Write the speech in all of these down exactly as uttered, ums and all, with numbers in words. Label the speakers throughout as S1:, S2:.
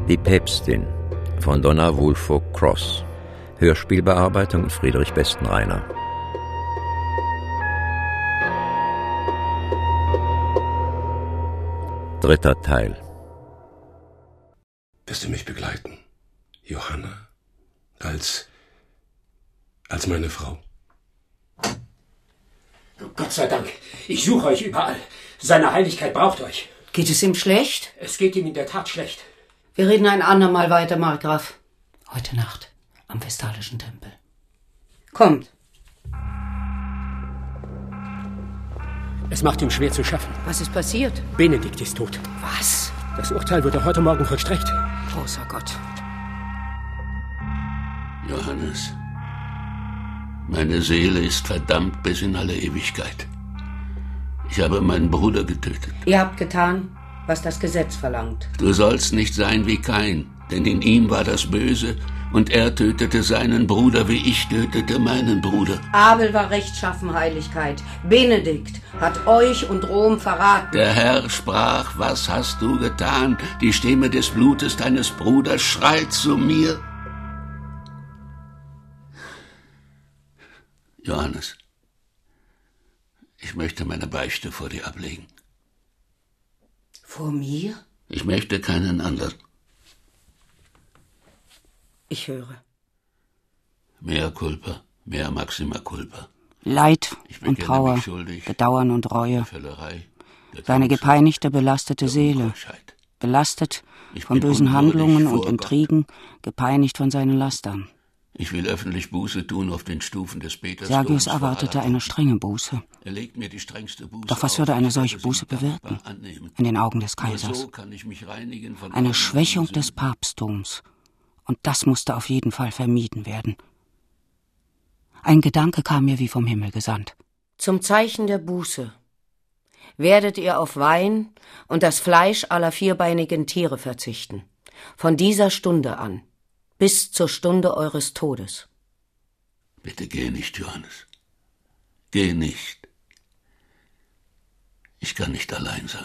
S1: Die Päpstin von Donna Woolfolk Cross. Hörspielbearbeitung Friedrich Bestenreiner. Dritter Teil.
S2: Wirst du mich begleiten, Johanna, als, als meine Frau?
S3: Gott sei Dank, ich suche euch überall. Seine Heiligkeit braucht euch.
S4: Geht es ihm schlecht?
S3: Es geht ihm in der Tat schlecht.
S4: Wir reden ein andermal weiter, Markgraf. Heute Nacht am Vestalischen Tempel. Kommt.
S3: Es macht ihm schwer zu schaffen.
S4: Was ist passiert?
S3: Benedikt ist tot.
S4: Was?
S3: Das Urteil wurde heute Morgen vollstreckt.
S4: Großer Gott.
S5: Johannes, meine Seele ist verdammt bis in alle Ewigkeit. Ich habe meinen Bruder getötet.
S4: Ihr habt getan, was das Gesetz verlangt.
S5: Du sollst nicht sein wie Kain, denn in ihm war das Böse und er tötete seinen Bruder, wie ich tötete meinen Bruder.
S4: Abel war rechtschaffen, Heiligkeit. Benedikt hat euch und Rom verraten.
S5: Der Herr sprach, was hast du getan? Die Stimme des Blutes deines Bruders schreit zu mir. Johannes, ich möchte meine Beichte vor dir ablegen.
S4: Vor mir?
S5: Ich möchte keinen anderen.
S4: Ich höre.
S5: Mea culpa, mea maxima culpa.
S4: Leid und Trauer, Bedauern und Reue. Seine gepeinigte, belastete Seele. Belastet von bösen Handlungen und Intrigen, gepeinigt von seinen Lastern.
S5: Ich will öffentlich Buße tun auf den Stufen des Petersdoms.
S4: Sergius erwartete eine strenge Buße.
S5: Er legt mir die strengste Buße
S4: Doch was würde eine solche Buße bewirken in den Augen des Kaisers? Eine Schwächung des Papsttums. Und das musste auf jeden Fall vermieden werden. Ein Gedanke kam mir wie vom Himmel gesandt. Zum Zeichen der Buße werdet ihr auf Wein und das Fleisch aller vierbeinigen Tiere verzichten. Von dieser Stunde an. Bis zur Stunde eures Todes.
S5: Bitte geh nicht, Johannes. Geh nicht. Ich kann nicht allein sein.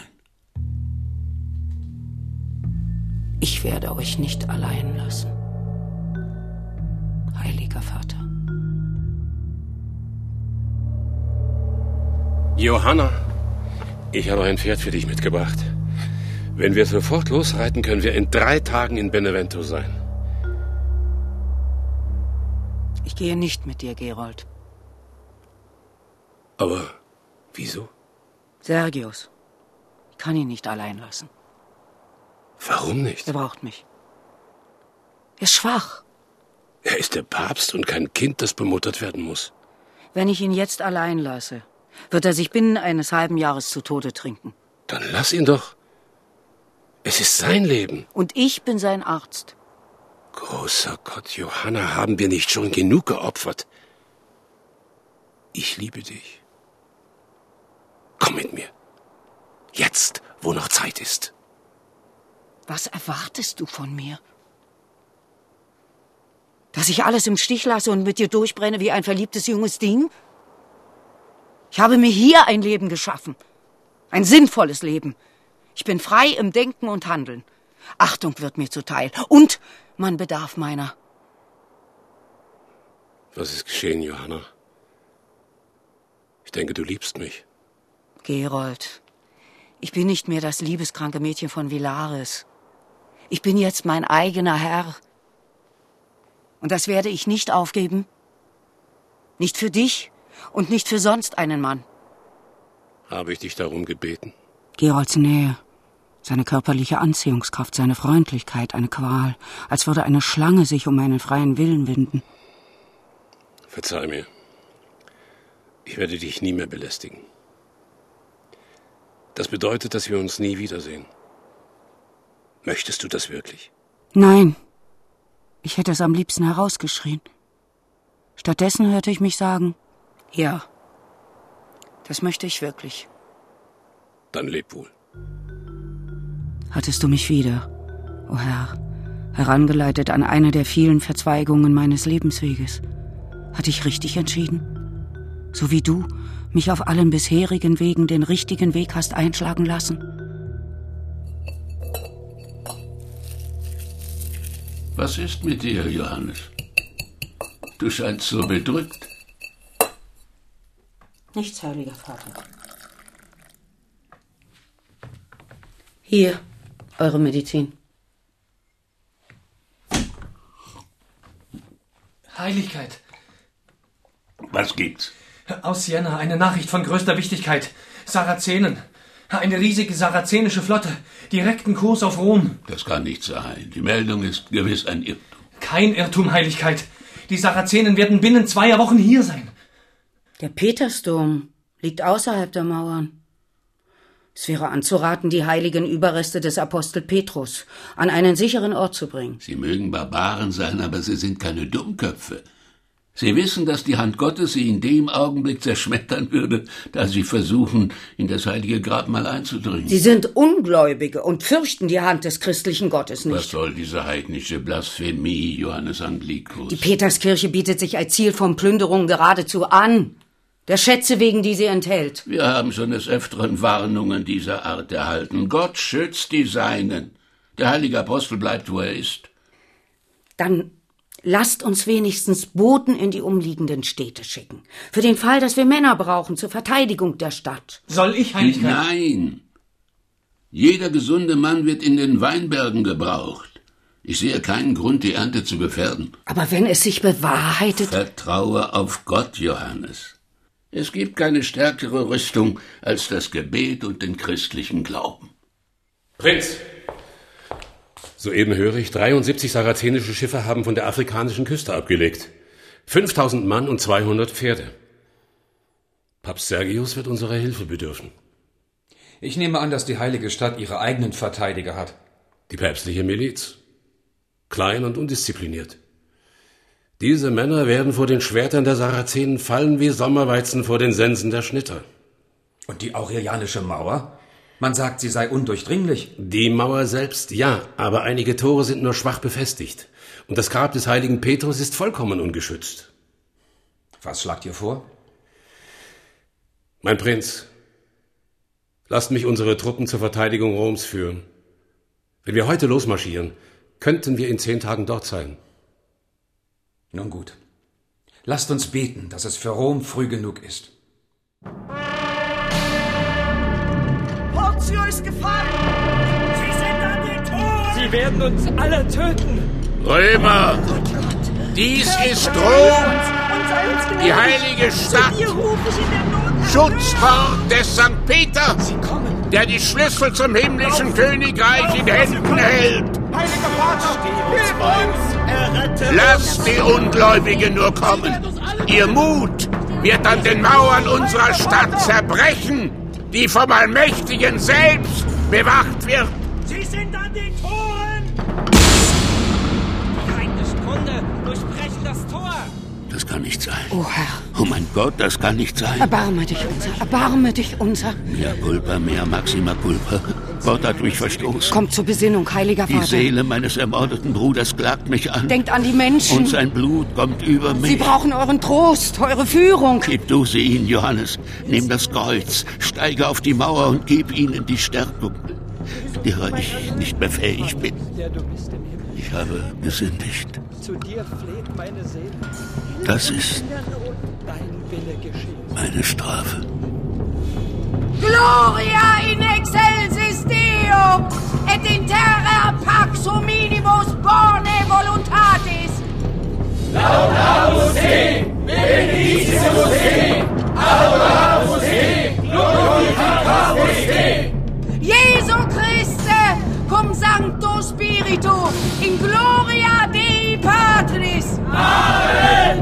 S4: Ich werde euch nicht allein lassen. Heiliger Vater.
S2: Johanna, ich habe ein Pferd für dich mitgebracht. Wenn wir sofort losreiten, können wir in drei Tagen in Benevento sein.
S4: Ich gehe nicht mit dir, Gerold.
S2: Aber wieso?
S4: Sergius. Ich kann ihn nicht allein lassen.
S2: Warum nicht?
S4: Er braucht mich. Er ist schwach.
S2: Er ist der Papst und kein Kind, das bemuttert werden muss.
S4: Wenn ich ihn jetzt allein lasse, wird er sich binnen eines halben Jahres zu Tode trinken.
S2: Dann lass ihn doch. Es ist sein Leben.
S4: Und ich bin sein Arzt.
S2: Großer Gott, Johanna, haben wir nicht schon genug geopfert? Ich liebe dich. Komm mit mir. Jetzt, wo noch Zeit ist.
S4: Was erwartest du von mir? Dass ich alles im Stich lasse und mit dir durchbrenne wie ein verliebtes junges Ding? Ich habe mir hier ein Leben geschaffen. Ein sinnvolles Leben. Ich bin frei im Denken und Handeln. Achtung wird mir zuteil. Und man bedarf meiner.
S2: Was ist geschehen, Johanna? Ich denke, du liebst mich.
S4: Gerold, ich bin nicht mehr das liebeskranke Mädchen von Villaris. Ich bin jetzt mein eigener Herr. Und das werde ich nicht aufgeben. Nicht für dich und nicht für sonst einen Mann.
S2: Habe ich dich darum gebeten?
S4: Gerolds Nähe, seine körperliche Anziehungskraft, seine Freundlichkeit, eine Qual, als würde eine Schlange sich um meinen freien Willen winden.
S2: Verzeih mir. Ich werde dich nie mehr belästigen. Das bedeutet, dass wir uns nie wiedersehen. Möchtest du das wirklich?
S4: Nein. Ich hätte es am liebsten herausgeschrien. Stattdessen hörte ich mich sagen, ja, das möchte ich wirklich.
S2: Dann leb wohl.
S4: Hattest du mich wieder, o oh Herr, herangeleitet an eine der vielen Verzweigungen meines Lebensweges. Hatte ich richtig entschieden? So wie du mich auf allen bisherigen Wegen den richtigen Weg hast einschlagen lassen?
S5: Was ist mit dir, Johannes? Du scheinst so bedrückt.
S4: Nichts, heiliger Vater. Hier, eure Medizin.
S6: Heiligkeit.
S5: Was gibt's?
S6: Aus Siena eine Nachricht von größter Wichtigkeit. Sarazenen. Eine riesige sarazenische Flotte. Direkten Kurs auf Rom.
S5: Das kann nicht sein. Die Meldung ist gewiss ein Irrtum.
S6: Kein Irrtum, Heiligkeit. Die Sarazenen werden binnen zweier Wochen hier sein.
S4: Der Petersdom liegt außerhalb der Mauern. Es wäre anzuraten, die heiligen Überreste des Apostel Petrus an einen sicheren Ort zu bringen.
S5: Sie mögen Barbaren sein, aber sie sind keine Dummköpfe. Sie wissen, dass die Hand Gottes sie in dem Augenblick zerschmettern würde, da sie versuchen, in das heilige Grabmal einzudringen.
S4: Sie sind Ungläubige und fürchten die Hand des christlichen Gottes nicht.
S5: Was soll diese heidnische Blasphemie, Johannes Anglikus?
S4: Die Peterskirche bietet sich als Ziel von Plünderungen geradezu an. Der Schätze wegen, die sie enthält.
S5: Wir haben schon des Öfteren Warnungen dieser Art erhalten. Gott schützt die Seinen. Der heilige Apostel bleibt, wo er ist.
S4: Dann lasst uns wenigstens Boten in die umliegenden Städte schicken. Für den Fall, dass wir Männer brauchen zur Verteidigung der Stadt.
S6: Soll ich, Heiligkeit?
S5: Nein. Jeder gesunde Mann wird in den Weinbergen gebraucht. Ich sehe keinen Grund, die Ernte zu gefährden.
S4: Aber wenn es sich bewahrheitet...
S5: Vertraue auf Gott, Johannes. Es gibt keine stärkere Rüstung als das Gebet und den christlichen Glauben.
S2: Prinz, soeben höre ich, dreiundsiebzig sarazenische Schiffe haben von der afrikanischen Küste abgelegt. fünftausend Mann und zweihundert Pferde. Papst Sergius wird unserer Hilfe bedürfen.
S3: Ich nehme an, dass die heilige Stadt ihre eigenen Verteidiger hat.
S2: Die päpstliche Miliz. Klein und undiszipliniert. Diese Männer werden vor den Schwertern der Sarazenen fallen wie Sommerweizen vor den Sensen der Schnitter.
S3: Und die Aurelianische Mauer? Man sagt, sie sei undurchdringlich.
S2: Die Mauer selbst, ja, aber einige Tore sind nur schwach befestigt. Und das Grab des heiligen Petrus ist vollkommen ungeschützt.
S3: Was schlagt ihr vor?
S2: Mein Prinz, lasst mich unsere Truppen zur Verteidigung Roms führen. Wenn wir heute losmarschieren, könnten wir in zehn Tagen dort sein.
S3: Nun gut. Lasst uns beten, dass es für Rom früh genug ist.
S7: Portio ist gefallen! Sie sind an den Toren!
S6: Sie werden uns alle töten!
S5: Römer! Dies ist Rom, die heilige Stadt, Schutzwort des Sankt Peter, der die Schlüssel zum himmlischen Königreich in Händen hält.
S7: Heiliger Vater, hilf uns!
S5: Lasst die Ungläubigen nur kommen. Ihr Mut wird an den Mauern unserer Stadt zerbrechen, die vom Allmächtigen selbst bewacht wird.
S7: Sie sind an den Toren!
S6: Die heidnischen Hunde durchbrechen das Tor!
S5: Das kann nicht sein.
S4: Oh Herr.
S5: Oh mein Gott, das kann nicht sein.
S4: Erbarme dich unser, erbarme dich unser.
S5: Mea culpa, mea maxima culpa. Gott hat mich verstoßen.
S4: Kommt zur Besinnung, heiliger
S5: Die
S4: Vater.
S5: Seele meines ermordeten Bruders klagt mich an.
S4: Denkt an die Menschen.
S5: Und sein Blut kommt über mich.
S4: Sie brauchen euren Trost, eure Führung.
S5: Gib du sie ihnen, Johannes. Nimm das Kreuz, steige auf die Mauer und gib ihnen die Stärkung, derer ich nicht mehr fähig bin. Ich habe gesündigt.
S8: Zu dir fleht meine Seele.
S5: Das ist
S8: Dein Wille geschieht.
S5: meine Strafe.
S9: Gloria in excelsis Deo, et in terra pax hominibus bone voluntatis.
S7: Laudamus te, benedicimus te, adoramus te, glorificamus te.
S9: Jesu Christe, cum sancto Spiritu, in gloria Dei Patris.
S7: Amen.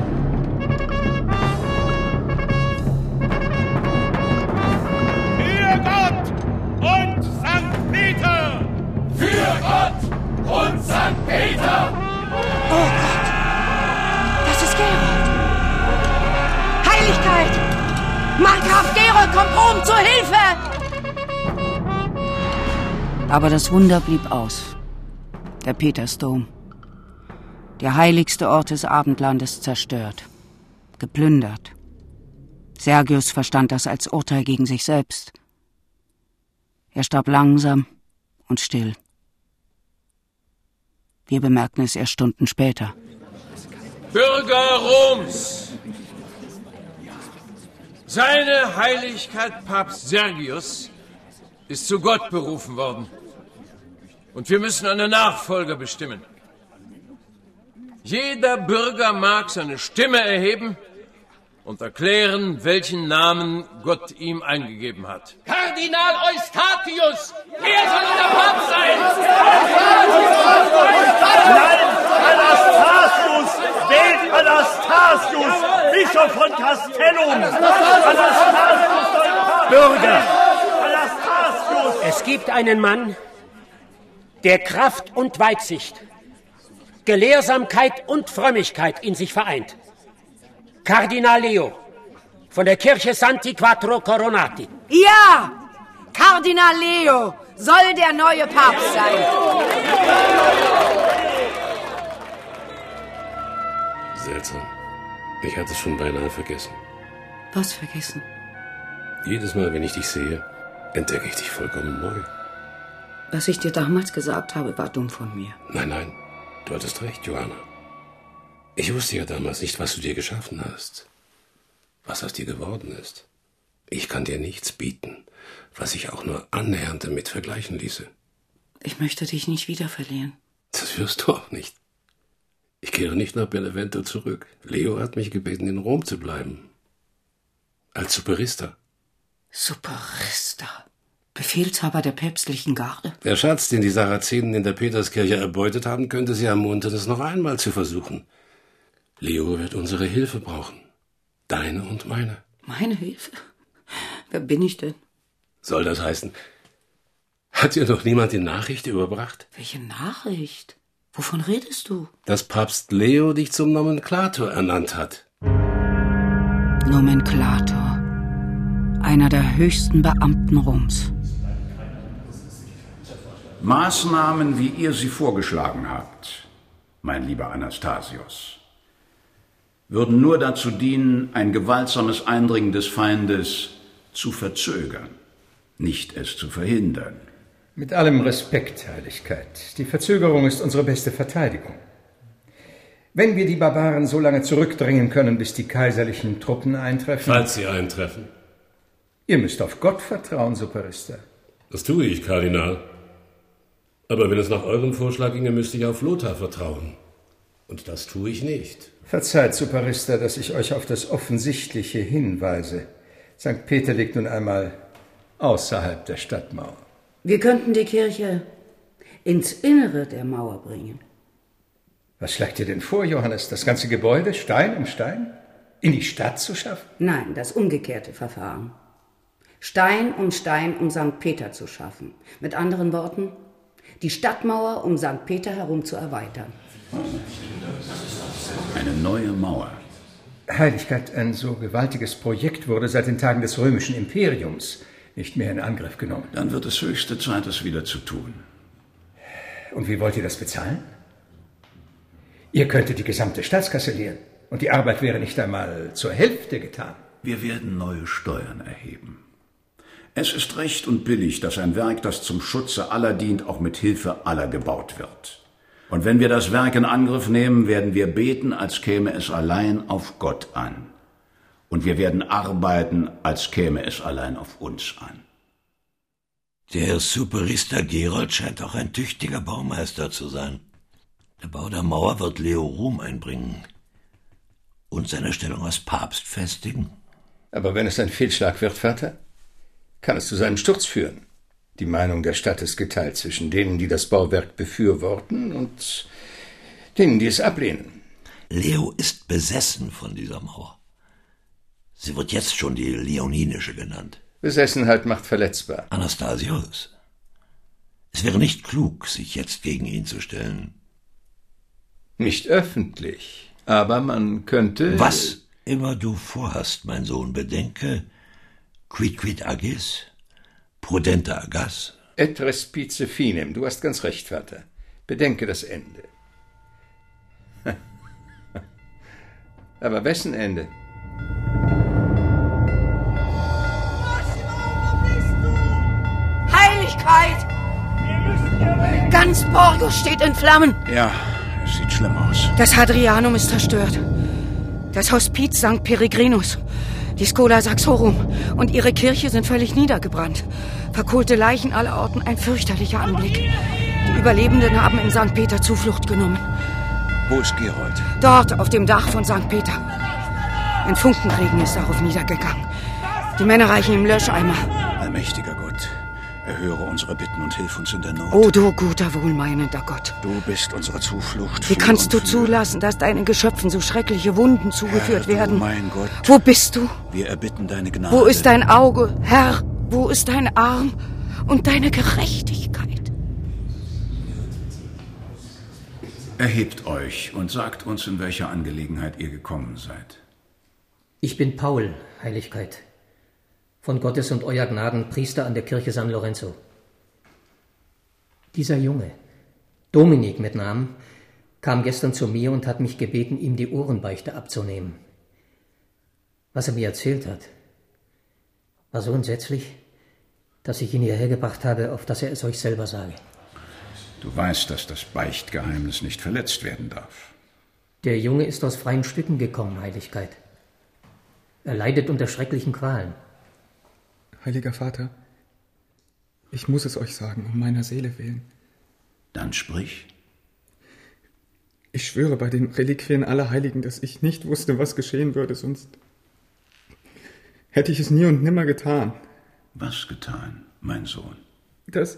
S7: Für Gott und Sankt Peter! Für Gott und Sankt Peter!
S9: Oh Gott, das ist Gerold. Heiligkeit! Markgraf Gerold kommt Rom zur Hilfe!
S4: Aber das Wunder blieb aus. Der Petersdom. Der heiligste Ort des Abendlandes zerstört. Geplündert. Sergius verstand das als Urteil gegen sich selbst. Er starb langsam und still. Wir bemerkten es erst Stunden später.
S10: Bürger Roms! Seine Heiligkeit Papst Sergius ist zu Gott berufen worden. Und wir müssen einen Nachfolger bestimmen. Jeder Bürger mag seine Stimme erheben und erklären, welchen Namen Gott ihm eingegeben hat.
S7: Kardinal Eustathius! Er soll unser Papst sein!
S11: Nein, Anastasius! Wählt Anastasius! Bischof von Castellum! Anastasius soll Papst Bürger! Anastasius!
S12: Es gibt einen Mann, der Kraft und Weitsicht, Gelehrsamkeit und Frömmigkeit in sich vereint. Kardinal Leo von der Kirche Santi Quattro Coronati.
S9: Ja, Kardinal Leo soll der neue Papst sein.
S2: Seltsam. Ich hatte es schon beinahe vergessen.
S4: Was vergessen?
S2: Jedes Mal, wenn ich dich sehe, entdecke ich dich vollkommen neu.
S4: Was ich dir damals gesagt habe, war dumm von mir.
S2: Nein, nein, du hattest recht, Johanna. Ich wusste ja damals nicht, was du dir geschaffen hast, was aus dir geworden ist. Ich kann dir nichts bieten, was sich auch nur annähernd damit vergleichen ließe.
S4: Ich möchte dich nicht wieder verlieren.
S2: Das wirst du auch nicht. Ich kehre nicht nach Benevento zurück. Leo hat mich gebeten, in Rom zu bleiben. Als Superista.
S4: Superista? Befehlshaber der päpstlichen Garde?
S2: Der Schatz, den die Sarazenen in der Peterskirche erbeutet haben, könnte sie ermuntern, es noch einmal zu versuchen. Leo wird unsere Hilfe brauchen. Deine und meine.
S4: Meine Hilfe? Wer bin ich denn?
S2: Soll das heißen, hat dir noch niemand die Nachricht überbracht?
S4: Welche Nachricht? Wovon redest du?
S2: Dass Papst Leo dich zum Nomenklator ernannt hat.
S4: Nomenklator. Einer der höchsten Beamten Roms.
S13: Maßnahmen, wie ihr sie vorgeschlagen habt, mein lieber Anastasius, würden nur dazu dienen, ein gewaltsames Eindringen des Feindes zu verzögern, nicht es zu verhindern.
S3: Mit allem Respekt, Heiligkeit. Die Verzögerung ist unsere beste Verteidigung. Wenn wir die Barbaren so lange zurückdrängen können, bis die kaiserlichen Truppen eintreffen...
S2: Falls sie eintreffen.
S3: Ihr müsst auf Gott vertrauen, Superista.
S2: Das tue ich, Kardinal. Aber wenn es nach eurem Vorschlag ginge, müsste ich auf Lothar vertrauen. Und das tue ich nicht.
S3: Verzeiht, Superista, dass ich euch auf das Offensichtliche hinweise. Sankt Peter liegt nun einmal außerhalb der Stadtmauer.
S4: Wir könnten die Kirche ins Innere der Mauer bringen.
S3: Was schlagt ihr denn vor, Johannes? Das ganze Gebäude, Stein um Stein, in die Stadt zu schaffen?
S4: Nein, das umgekehrte Verfahren. Stein um Stein, um Sankt Peter zu schaffen. Mit anderen Worten, die Stadtmauer um Sankt Peter herum zu erweitern.
S13: Eine neue Mauer.
S3: Heiligkeit, ein so gewaltiges Projekt wurde seit den Tagen des römischen Imperiums nicht mehr in Angriff genommen.
S13: Dann wird es höchste Zeit, es wieder zu tun.
S3: Und wie wollt ihr das bezahlen? Ihr könntet die gesamte Staatskasse leeren und die Arbeit wäre nicht einmal zur Hälfte getan.
S13: Wir werden neue Steuern erheben. Es ist recht und billig, dass ein Werk, das zum Schutze aller dient, auch mit Hilfe aller gebaut wird. Und wenn wir das Werk in Angriff nehmen, werden wir beten, als käme es allein auf Gott an. Und wir werden arbeiten, als käme es allein auf uns an.
S14: Der Superista Gerold scheint auch ein tüchtiger Baumeister zu sein. Der Bau der Mauer wird Leo Ruhm einbringen und seine Stellung als Papst festigen.
S3: Aber wenn es ein Fehlschlag wird, Vater, kann es zu seinem Sturz führen. Die Meinung der Stadt ist geteilt zwischen denen, die das Bauwerk befürworten und denen, die es ablehnen.
S14: Leo ist besessen von dieser Mauer. Sie wird jetzt schon die Leoninische genannt.
S3: Besessenheit macht verletzbar.
S14: Anastasius, es wäre nicht klug, sich jetzt gegen ihn zu stellen.
S3: Nicht öffentlich, aber man könnte...
S14: Was immer du vorhast, mein Sohn, bedenke, quid quid agis, prudenta agas.
S3: Et respice finem, du hast ganz recht, Vater. Bedenke das Ende. Aber wessen Ende?
S9: Heiligkeit!
S4: Ganz Borgo steht in Flammen.
S13: Ja, es sieht schlimm aus.
S4: Das Hadrianum ist zerstört. Das Hospiz Sankt Peregrinus. Die Schola Saxorum und ihre Kirche sind völlig niedergebrannt. Verkohlte Leichen allerorten, ein fürchterlicher Anblick. Die Überlebenden haben in Sankt Peter Zuflucht genommen.
S13: Wo ist Gerold?
S4: Dort, auf dem Dach von Sankt Peter. Ein Funkenregen ist darauf niedergegangen. Die Männer reichen ihm Löscheimer.
S13: Allmächtiger Gott, erhöre unsere Bitten und hilf uns in der Not.
S4: O du guter, wohlmeinender Gott.
S13: Du bist unsere Zuflucht.
S4: Wie kannst du zulassen, dass deinen Geschöpfen so schreckliche Wunden zugeführt
S13: Herr,
S4: werden?
S13: Du mein Gott.
S4: Wo bist du?
S13: Wir erbitten deine Gnade.
S4: Wo ist dein Auge, Herr? Wo ist dein Arm und deine Gerechtigkeit?
S13: Erhebt euch und sagt uns, in welcher Angelegenheit ihr gekommen seid.
S15: Ich bin Paul, Heiligkeit, von Gottes und euer Gnaden Priester an der Kirche San Lorenzo. Dieser Junge, Dominik mit Namen, kam gestern zu mir und hat mich gebeten, ihm die Ohrenbeichte abzunehmen. Was er mir erzählt hat, war so entsetzlich, dass ich ihn hierher gebracht habe, auf dass er es euch selber sage.
S13: Du weißt, dass das Beichtgeheimnis nicht verletzt werden darf.
S15: Der Junge ist aus freien Stücken gekommen, Heiligkeit. Er leidet unter schrecklichen Qualen.
S16: Heiliger Vater, ich muss es euch sagen, um meiner Seele willen.
S13: Dann sprich.
S16: Ich schwöre bei den Reliquien aller Heiligen, dass ich nicht wusste, was geschehen würde, sonst hätte ich es nie und nimmer getan.
S13: Was getan, mein Sohn?
S16: Das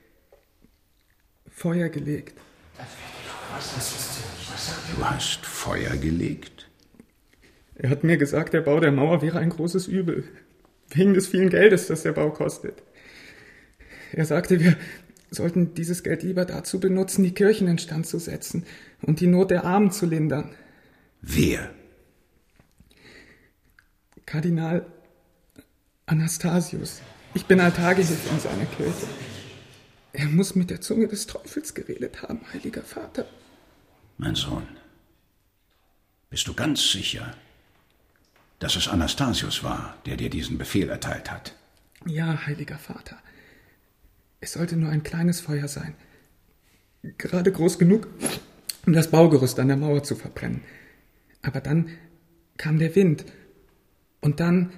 S16: Feuer gelegt.
S13: Du hast Feuer gelegt?
S16: Er hat mir gesagt, der Bau der Mauer wäre ein großes Übel. Wegen des vielen Geldes, das der Bau kostet. Er sagte, wir sollten dieses Geld lieber dazu benutzen, die Kirchen instand zu setzen und die Not der Armen zu lindern.
S13: Wer?
S16: Kardinal Anastasius. Ich bin Altargehilfe in seiner Kirche. Er muss mit der Zunge des Teufels geredet haben, Heiliger Vater.
S13: Mein Sohn, bist du ganz sicher, dass es Anastasius war, der dir diesen Befehl erteilt hat?
S16: Ja, Heiliger Vater. Es sollte nur ein kleines Feuer sein. Gerade groß genug, um das Baugerüst an der Mauer zu verbrennen. Aber dann kam der Wind. Und dann...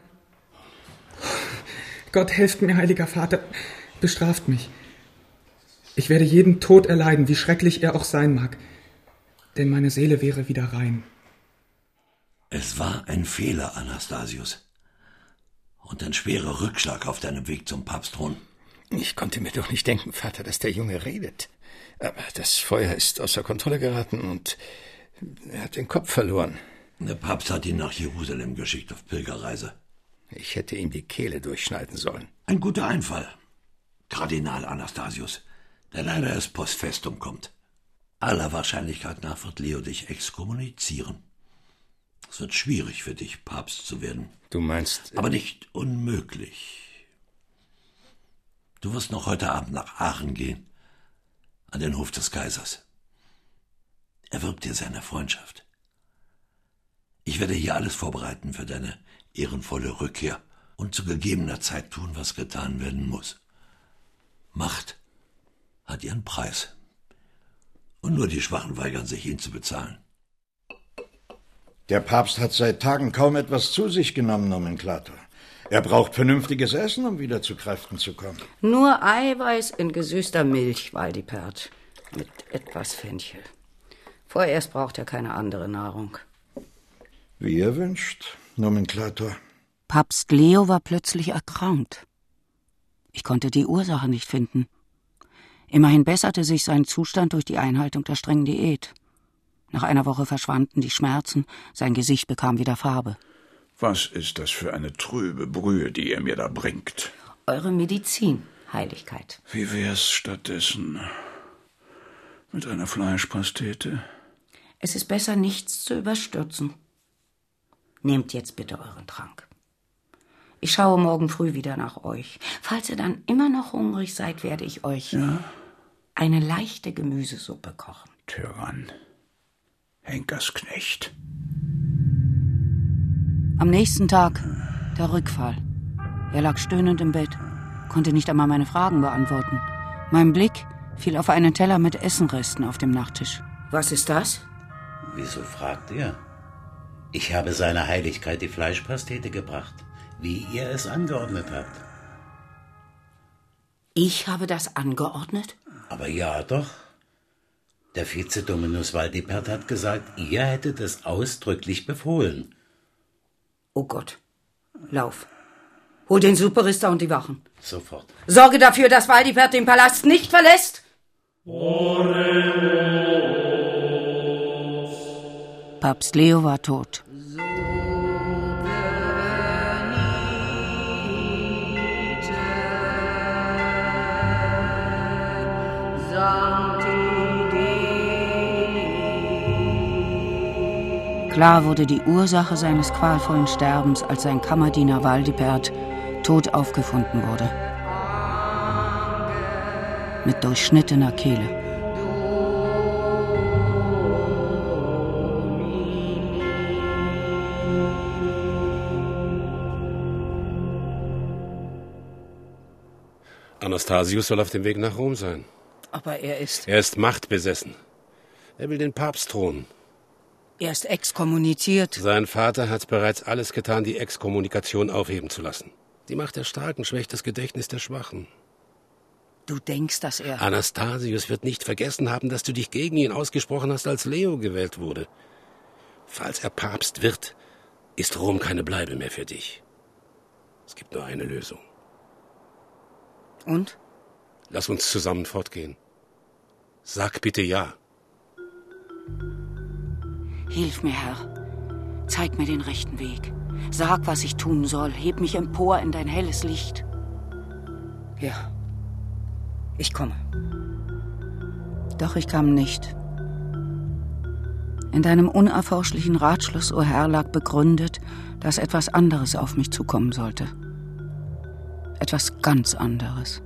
S16: Gott, helft mir, Heiliger Vater, bestraft mich. Ich werde jeden Tod erleiden, wie schrecklich er auch sein mag. Denn meine Seele wäre wieder rein.
S14: Es war ein Fehler, Anastasius. Und ein schwerer Rückschlag auf deinem Weg zum Papstthron.
S3: Ich konnte mir doch nicht denken, Vater, dass der Junge redet. Aber das Feuer ist außer Kontrolle geraten und er hat den Kopf verloren.
S14: Der Papst hat ihn nach Jerusalem geschickt auf Pilgerreise.
S3: Ich hätte ihm die Kehle durchschneiden sollen.
S14: Ein guter Einfall, Kardinal Anastasius, der leider erst post festum kommt. Aller Wahrscheinlichkeit nach wird Leo dich exkommunizieren. Es wird schwierig für dich, Papst zu werden.
S3: Du meinst...
S14: Aber nicht unmöglich. Du wirst noch heute Abend nach Aachen gehen, an den Hof des Kaisers. Er wirbt dir seine Freundschaft. Ich werde hier alles vorbereiten für deine ehrenvolle Rückkehr und zu gegebener Zeit tun, was getan werden muss. Macht hat ihren Preis. Und nur die Schwachen weigern sich, ihn zu bezahlen.
S17: Der Papst hat seit Tagen kaum etwas zu sich genommen, Nomenklator. Er braucht vernünftiges Essen, um wieder zu Kräften zu kommen.
S4: Nur Eiweiß in gesüßter Milch, Waldipert, mit etwas Fenchel. Vorerst braucht er keine andere Nahrung.
S17: Wie ihr wünscht, Nomenklator.
S4: Papst Leo war plötzlich erkrankt. Ich konnte die Ursache nicht finden. Immerhin besserte sich sein Zustand durch die Einhaltung der strengen Diät. Nach einer Woche verschwanden die Schmerzen, sein Gesicht bekam wieder Farbe.
S13: Was ist das für eine trübe Brühe, die ihr mir da bringt?
S4: Eure Medizin, Heiligkeit.
S13: Wie wär's stattdessen mit einer Fleischpastete?
S4: Es ist besser, nichts zu überstürzen. Nehmt jetzt bitte euren Trank. Ich schaue morgen früh wieder nach euch. Falls ihr dann immer noch hungrig seid, werde ich euch
S13: ja?
S4: eine leichte Gemüsesuppe kochen.
S13: Tyrann. Henkersknecht.
S4: Am nächsten Tag der Rückfall. Er lag stöhnend im Bett, konnte nicht einmal meine Fragen beantworten. Mein Blick fiel auf einen Teller mit Essenresten auf dem Nachttisch.
S18: Was ist das?
S19: Wieso fragt ihr? Ich habe seiner Heiligkeit die Fleischpastete gebracht, wie ihr es angeordnet habt.
S18: Ich habe das angeordnet?
S19: Aber ja doch. Der Vizedominus Waldipert hat gesagt, ihr hättet es ausdrücklich befohlen.
S18: Oh Gott. Lauf. Hol den Superrister und die Wachen.
S19: Sofort.
S18: Sorge dafür, dass Waldipert den Palast nicht verlässt.
S4: Papst Leo war tot. Klar wurde die Ursache seines qualvollen Sterbens, als sein Kammerdiener Waldipert tot aufgefunden wurde. Mit durchschnittener Kehle.
S2: Anastasius soll auf dem Weg nach Rom sein.
S4: Aber er ist...
S2: Er ist machtbesessen. Er will den Papstthron.
S4: Er ist exkommuniziert.
S2: Sein Vater hat bereits alles getan, die Exkommunikation aufheben zu lassen. Die Macht der Starken schwächt das Gedächtnis der Schwachen.
S4: Du denkst, dass er...
S2: Anastasius wird nicht vergessen haben, dass du dich gegen ihn ausgesprochen hast, als Leo gewählt wurde. Falls er Papst wird, ist Rom keine Bleibe mehr für dich. Es gibt nur eine Lösung.
S4: Und?
S2: Lass uns zusammen fortgehen. Sag bitte ja.
S4: Hilf mir, Herr. Zeig mir den rechten Weg. Sag, was ich tun soll. Heb mich empor in dein helles Licht.
S18: Ja, ich komme.
S4: Doch ich kam nicht. In deinem unerforschlichen Ratschluss, o Herr, lag begründet, dass etwas anderes auf mich zukommen sollte. Etwas ganz anderes.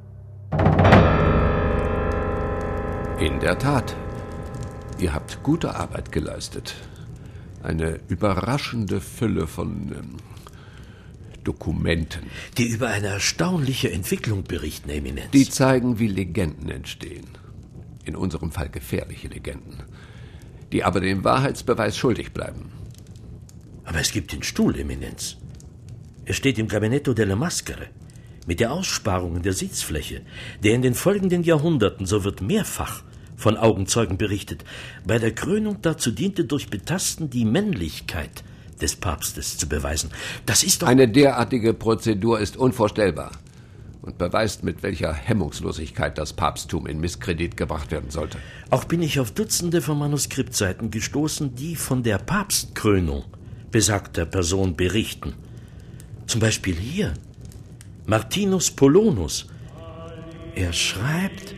S20: In der Tat. Ihr habt gute Arbeit geleistet. Eine überraschende Fülle von ähm, Dokumenten.
S14: Die über eine erstaunliche Entwicklung berichten, Eminenz.
S20: Die zeigen, wie Legenden entstehen. In unserem Fall gefährliche Legenden. Die aber dem Wahrheitsbeweis schuldig bleiben.
S14: Aber es gibt den Stuhl, Eminenz. Er steht im Gabinetto delle Maschere. Mit der Aussparung der Sitzfläche, der in den folgenden Jahrhunderten, so wird mehrfach von Augenzeugen berichtet, bei der Krönung dazu diente, durch Betasten die Männlichkeit des Papstes zu beweisen. Das ist doch...
S20: Eine derartige Prozedur ist unvorstellbar und beweist, mit welcher Hemmungslosigkeit das Papsttum in Misskredit gebracht werden sollte.
S14: Auch bin ich auf Dutzende von Manuskriptseiten gestoßen, die von der Papstkrönung besagter Person berichten. Zum Beispiel hier, Martinus Polonus. Er schreibt...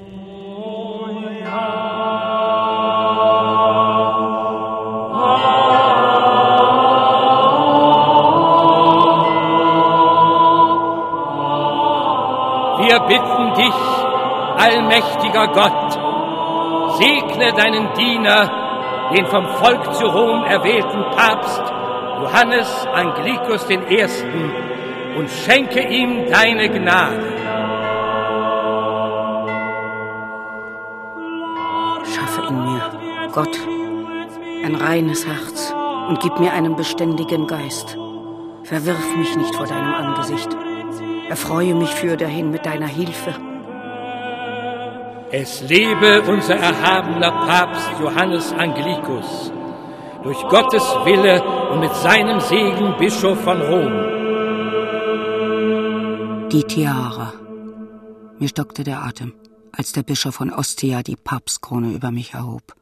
S21: Wir bitten dich, allmächtiger Gott, segne deinen Diener, den vom Volk zu Rom erwählten Papst Johannes Anglikus den Ersten, und schenke ihm deine Gnade.
S4: Schaffe in mir, Gott, ein reines Herz und gib mir einen beständigen Geist. Verwirf mich nicht vor deinem Angesicht. Erfreue mich fürderhin mit deiner Hilfe.
S21: Es lebe unser erhabener Papst Johannes Anglikus, durch Gottes Wille und mit seinem Segen Bischof von Rom.
S4: Die Tiara. Mir stockte der Atem, als der Bischof von Ostia die Papstkrone über mich erhob.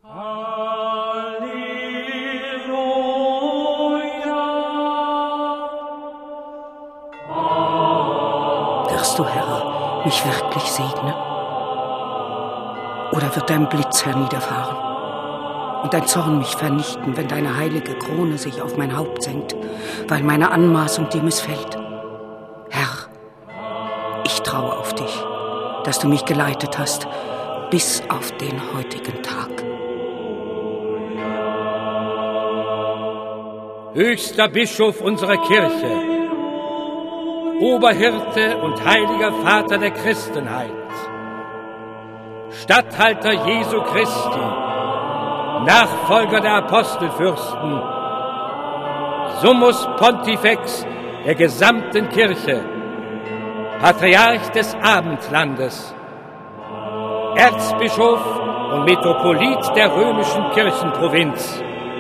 S4: Wirst du, Herr, mich wirklich segnen? Oder wird dein Blitz herniederfahren und dein Zorn mich vernichten, wenn deine heilige Krone sich auf mein Haupt senkt, weil meine Anmaßung dir missfällt? Herr, ich traue auf dich, dass du mich geleitet hast, bis auf den heutigen Tag.
S21: Höchster Bischof unserer Kirche, Oberhirte und heiliger Vater der Christenheit, Statthalter Jesu Christi, Nachfolger der Apostelfürsten, Summus Pontifex der gesamten Kirche, Patriarch des Abendlandes, Erzbischof und Metropolit der römischen Kirchenprovinz,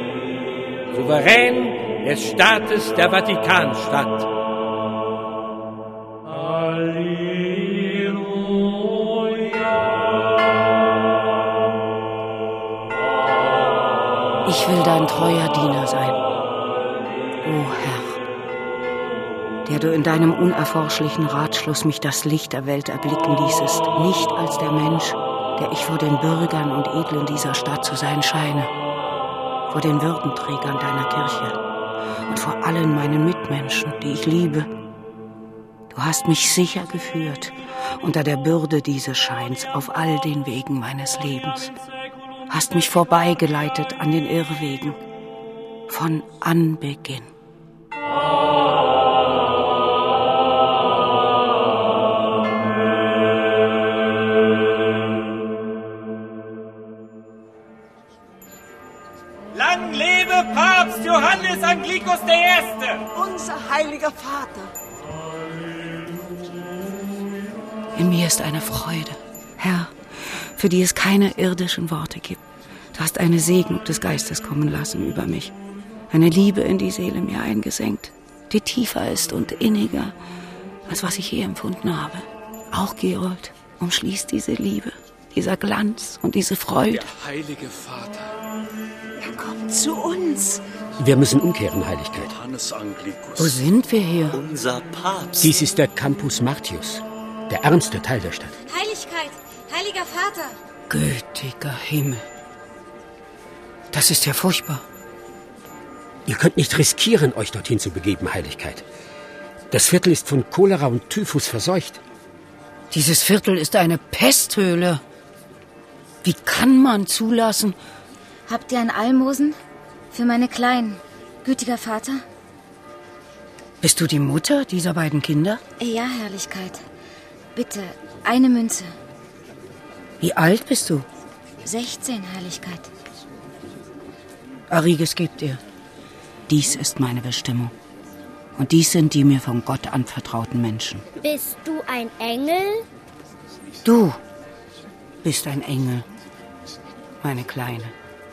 S21: Souverän des Staates der Vatikanstadt.
S4: Ich will dein treuer Diener sein, o Herr, der du in deinem unerforschlichen Ratschluss mich das Licht der Welt erblicken ließest, nicht als der Mensch, der ich vor den Bürgern und Edlen dieser Stadt zu sein scheine, vor den Würdenträgern deiner Kirche und vor allen meinen Mitmenschen, die ich liebe. Du hast mich sicher geführt unter der Bürde dieses Scheins auf all den Wegen meines Lebens, hast mich vorbeigeleitet an den Irrwegen von Anbeginn.
S7: Lang lebe Papst Johannes Anglicus der Erste!
S9: Unser heiliger Vater!
S4: In mir ist eine Freude, Herr, für die es keine irdischen Worte gibt. Du hast eine Segnung des Geistes kommen lassen über mich, eine Liebe in die Seele mir eingesenkt, die tiefer ist und inniger, als was ich je empfunden habe. Auch Gerold umschließt diese Liebe, dieser Glanz und diese Freude.
S10: Der heilige Vater.
S9: Er kommt zu uns.
S12: Wir müssen umkehren, Heiligkeit.
S10: Johannes Anglicus.
S4: Wo sind wir hier?
S12: Unser Papst. Dies ist der Campus Martius, der ärmste Teil der Stadt.
S1: Heiligkeit, heiliger Vater.
S4: Gütiger Himmel. Das ist ja furchtbar.
S12: Ihr könnt nicht riskieren, euch dorthin zu begeben, Heiligkeit. Das Viertel ist von Cholera und Typhus verseucht.
S4: Dieses Viertel ist eine Pesthöhle. Wie kann man zulassen?
S1: Habt ihr ein Almosen für meine Kleinen, gütiger Vater?
S4: Bist du die Mutter dieser beiden Kinder?
S1: Ja, Herrlichkeit. Bitte, eine Münze.
S4: Wie alt bist du?
S1: Sechzehn, Herrlichkeit.
S4: Ariges gebt ihr. Dies ist meine Bestimmung. Und dies sind die mir von Gott anvertrauten Menschen.
S1: Bist du ein Engel?
S4: Du bist ein Engel, meine Kleine.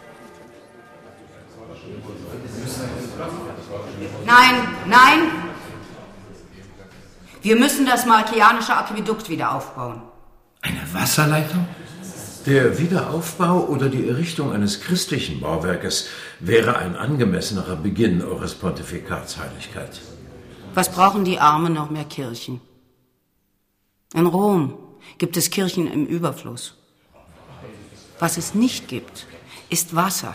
S4: Nein, nein! Wir müssen das Markianische Aquädukt wieder aufbauen.
S13: Eine Wasserleitung? Der Wiederaufbau oder die Errichtung eines christlichen Bauwerkes wäre ein angemessenerer Beginn eures Pontifikats, Heiligkeit.
S4: Was brauchen die Armen noch mehr Kirchen? In Rom gibt es Kirchen im Überfluss. Was es nicht gibt, ist Wasser.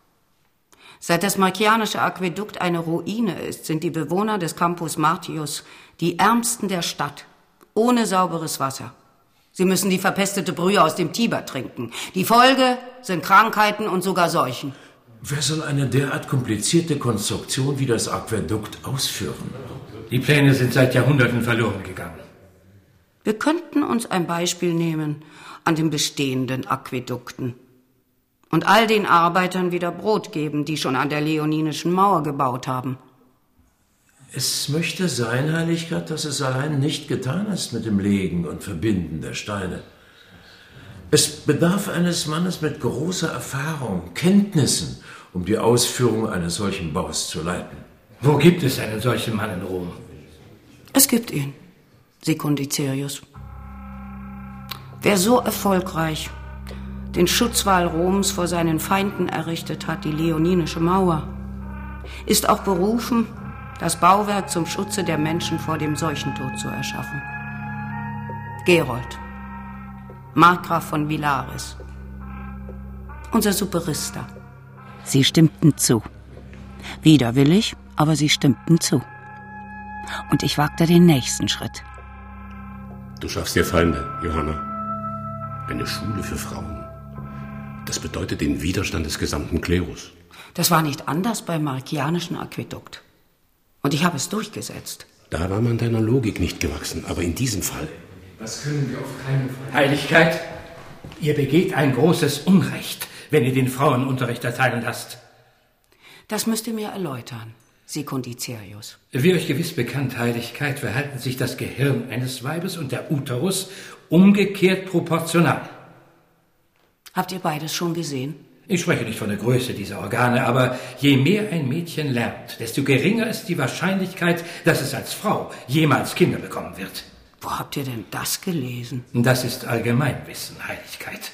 S4: Seit das Markianische Aquädukt eine Ruine ist, sind die Bewohner des Campus Martius die Ärmsten der Stadt, ohne sauberes Wasser. Sie müssen die verpestete Brühe aus dem Tiber trinken. Die Folge sind Krankheiten und sogar Seuchen.
S13: Wer soll eine derart komplizierte Konstruktion wie das Aquädukt ausführen?
S6: Die Pläne sind seit Jahrhunderten verloren gegangen.
S4: Wir könnten uns ein Beispiel nehmen an den bestehenden Aquädukten und all den Arbeitern wieder Brot geben, die schon an der Leoninischen Mauer gebaut haben.
S13: Es möchte sein, Heiligkeit, dass es allein nicht getan ist mit dem Legen und Verbinden der Steine. Es bedarf eines Mannes mit großer Erfahrung, Kenntnissen, um die Ausführung eines solchen Baus zu leiten.
S6: Wo gibt es einen solchen Mann in Rom?
S4: Es gibt ihn, Secundicerius. Wer so erfolgreich den Schutzwall Roms vor seinen Feinden errichtet hat, die Leoninische Mauer, ist auch berufen, das Bauwerk zum Schutze der Menschen vor dem Seuchentod zu erschaffen. Gerold, Markgraf von Villaris, unser Superister. Sie stimmten zu. Widerwillig, aber sie stimmten zu. Und ich wagte den nächsten Schritt.
S2: Du schaffst dir Feinde, Johanna. Eine Schule für Frauen. Das bedeutet den Widerstand des gesamten Klerus.
S4: Das war nicht anders beim Markianischen Aquädukt. Und ich habe es durchgesetzt.
S2: Da war man deiner Logik nicht gewachsen, aber in diesem Fall...
S6: Das können wir auf keinen Fall. Heiligkeit,
S8: Ihr begeht ein großes Unrecht, wenn ihr den Frauen Unterricht erteilen lasst.
S4: Das müsst ihr mir erläutern, Secundicerius.
S8: Wie euch gewiss bekannt, Heiligkeit, verhalten sich das Gehirn eines Weibes und der Uterus umgekehrt proportional.
S4: Habt ihr beides schon gesehen?
S8: Ich spreche nicht von der Größe dieser Organe, aber je mehr ein Mädchen lernt, desto geringer ist die Wahrscheinlichkeit, dass es als Frau jemals Kinder bekommen wird.
S4: Wo habt ihr denn das gelesen?
S8: Das ist Allgemeinwissen, Heiligkeit.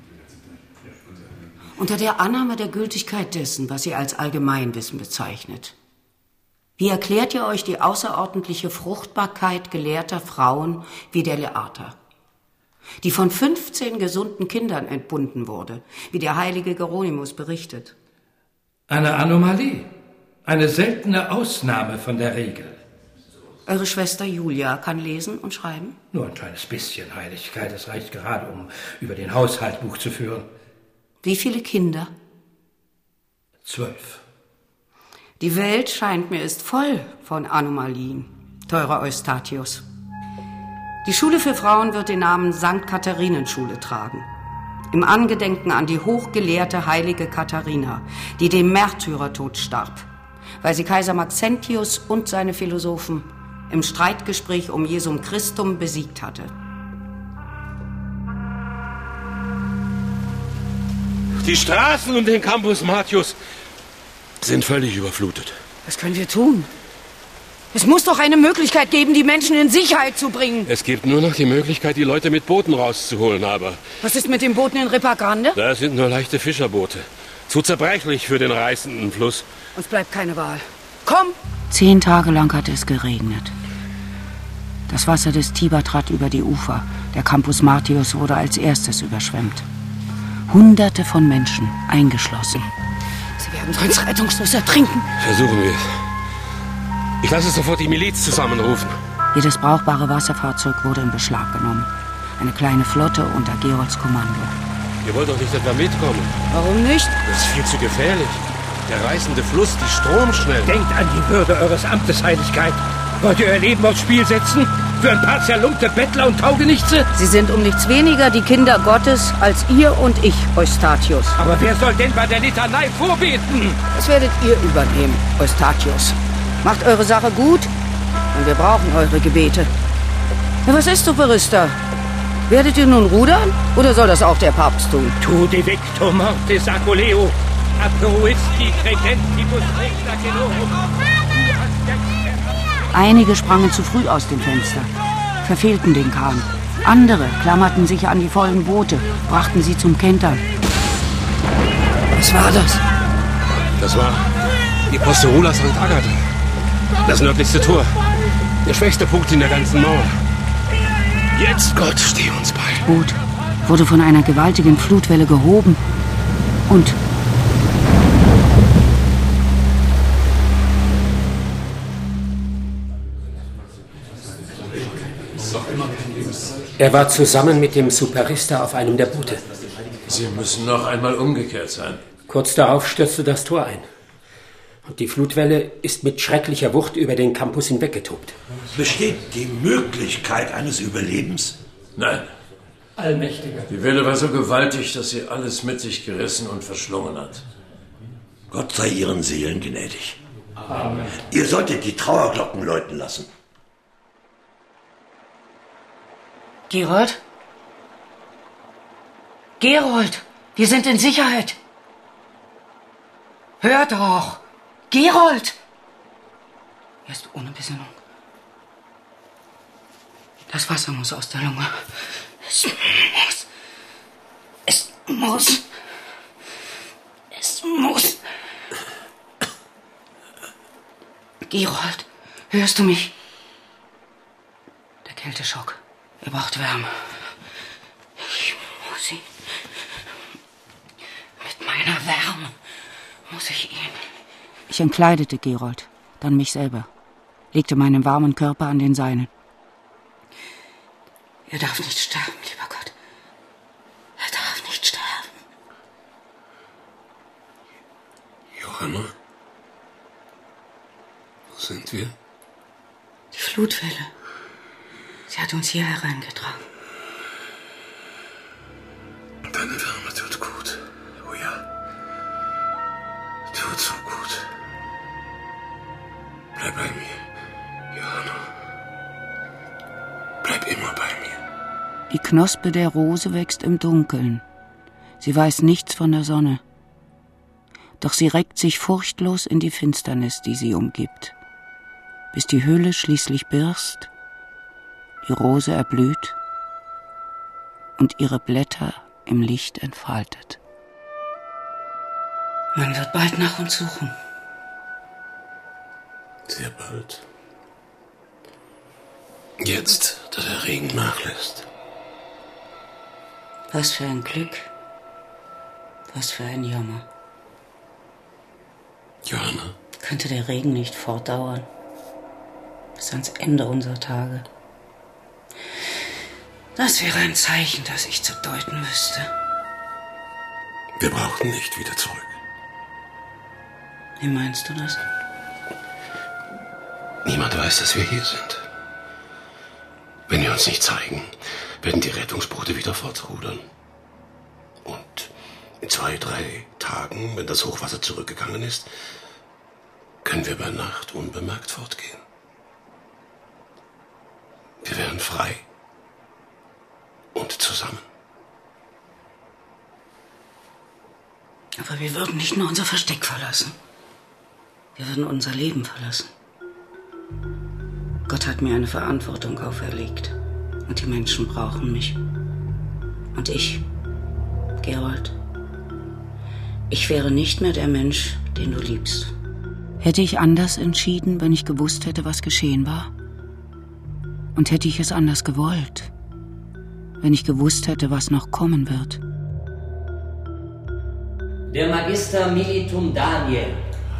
S4: Unter der Annahme der Gültigkeit dessen, was ihr als Allgemeinwissen bezeichnet. Wie erklärt ihr euch die außerordentliche Fruchtbarkeit gelehrter Frauen wie der Leata, die von fünfzehn gesunden Kindern entbunden wurde, wie der heilige Geronimus berichtet?
S8: Eine Anomalie, eine seltene Ausnahme von der Regel.
S4: Eure Schwester Julia kann lesen und schreiben?
S8: Nur ein kleines bisschen, Heiligkeit, es reicht gerade, um über den Haushalt Buch zu führen.
S4: Wie viele Kinder?
S8: Zwölf.
S4: Die Welt, scheint mir, ist voll von Anomalien, teurer Eustatius. Die Schule für Frauen wird den Namen Sankt Katharinenschule tragen. Im Angedenken an die hochgelehrte heilige Katharina, die dem Märtyrertod starb, weil sie Kaiser Maxentius und seine Philosophen im Streitgespräch um Jesum Christum besiegt hatte.
S2: Die Straßen um den Campus Martius sind völlig überflutet.
S4: Was können wir tun? Es muss doch eine Möglichkeit geben, die Menschen in Sicherheit zu bringen.
S2: Es gibt nur noch die Möglichkeit, die Leute mit Booten rauszuholen, aber...
S4: Was ist mit den Booten in Ripa Grande?
S2: Da sind nur leichte Fischerboote. Zu zerbrechlich für den reißenden Fluss.
S4: Uns bleibt keine Wahl. Komm! Zehn Tage lang hatte es geregnet. Das Wasser des Tiber trat über die Ufer. Der Campus Martius wurde als erstes überschwemmt. Hunderte von Menschen eingeschlossen. Sie werden sonst rettungslos ertrinken.
S2: Versuchen wir es. Ich lasse sofort die Miliz zusammenrufen.
S4: Jedes brauchbare Wasserfahrzeug wurde in Beschlag genommen. Eine kleine Flotte unter Gerolds Kommando.
S2: Ihr wollt doch nicht etwa mitkommen?
S4: Warum nicht?
S2: Das ist viel zu gefährlich. Der reißende Fluss, die Stromschnelle.
S8: Denkt an die Würde eures Amtes, Heiligkeit. Wollt ihr euer Leben aufs Spiel setzen? Für ein paar zerlumpte Bettler und Taugenichtse?
S4: Sie sind um nichts weniger die Kinder Gottes als ihr und ich, Eustatius.
S8: Aber wer soll denn bei der Litanei vorbeten?
S4: Das werdet ihr übernehmen, Eustatius. Macht eure Sache gut und wir brauchen eure Gebete. Ja, was ist, Superista? Werdet ihr nun rudern oder soll das auch der Papst tun?
S8: Tu divicto mortis aculeo, apruisti credentibus regna genorum.
S4: Einige sprangen zu früh aus dem Fenster, verfehlten den Kahn. Andere klammerten sich an die vollen Boote, brachten sie zum Kentern. Was war das?
S2: Das war die Posterula Sankt Agatha. Das nördlichste Tor. Der schwächste Punkt in der ganzen Mauer. Jetzt, Gott, steh uns bei.
S4: Das Boot wurde von einer gewaltigen Flutwelle gehoben und...
S12: Er war zusammen mit dem Superista auf einem der Boote.
S10: Sie müssen noch einmal umgekehrt sein.
S12: Kurz darauf stürzte das Tor ein. Und die Flutwelle ist mit schrecklicher Wucht über den Campus hinweggetobt.
S14: Besteht die Möglichkeit eines Überlebens?
S10: Nein.
S6: Allmächtiger.
S10: Die Welle war so gewaltig, dass sie alles mit sich gerissen und verschlungen hat.
S14: Gott sei ihren Seelen gnädig.
S10: Amen.
S14: Ihr solltet die Trauerglocken läuten lassen.
S4: Gerold? Gerold, wir sind in Sicherheit. Hör doch! Gerold! Er ist ohne Besinnung. Das Wasser muss aus der Lunge. Es muss. Es muss. Es muss. Gerold, hörst du mich? Der Kälteschock. Er braucht Wärme. Ich muss ihn. Mit meiner Wärme muss ich ihn. Ich entkleidete Gerold, dann mich selber, legte meinen warmen Körper an den seinen. Er darf nicht sterben, lieber Gott. Er darf nicht sterben.
S2: Johanna? Wo sind wir?
S4: Die Flutwelle. Sie hat uns hier hereingetragen.
S2: Deine Wärme tut gut. Oh ja. Tut so gut. Bleib bei mir, Johanna. Bleib immer bei mir.
S4: Die Knospe der Rose wächst im Dunkeln. Sie weiß nichts von der Sonne. Doch sie reckt sich furchtlos in die Finsternis, die sie umgibt, bis die Hülle schließlich birst, die Rose erblüht und ihre Blätter im Licht entfaltet. Man wird bald nach uns suchen.
S2: Sehr bald. Jetzt, da der Regen nachlässt.
S4: Was für ein Glück. Was für ein Jammer.
S2: Johanna.
S4: Könnte der Regen nicht fortdauern? Bis ans Ende unserer Tage. Das wäre ein Zeichen, das ich zu deuten wüsste.
S2: Wir brauchten nicht wieder zurück.
S4: Wie meinst du das?
S2: Niemand weiß, dass wir hier sind. Wenn wir uns nicht zeigen, werden die Rettungsboote wieder fortrudern. Und in zwei, drei Tagen, wenn das Hochwasser zurückgegangen ist, können wir bei Nacht unbemerkt fortgehen. Wir wären frei und zusammen.
S4: Aber wir würden nicht nur unser Versteck verlassen. Wir würden unser Leben verlassen. Gott hat mir eine Verantwortung auferlegt. Und die Menschen brauchen mich. Und ich, Gerold, ich wäre nicht mehr der Mensch, den du liebst. Hätte ich anders entschieden, wenn ich gewusst hätte, was geschehen war? Und hätte ich es anders gewollt, wenn ich gewusst hätte, was noch kommen wird?
S15: Der Magister Militum Daniel.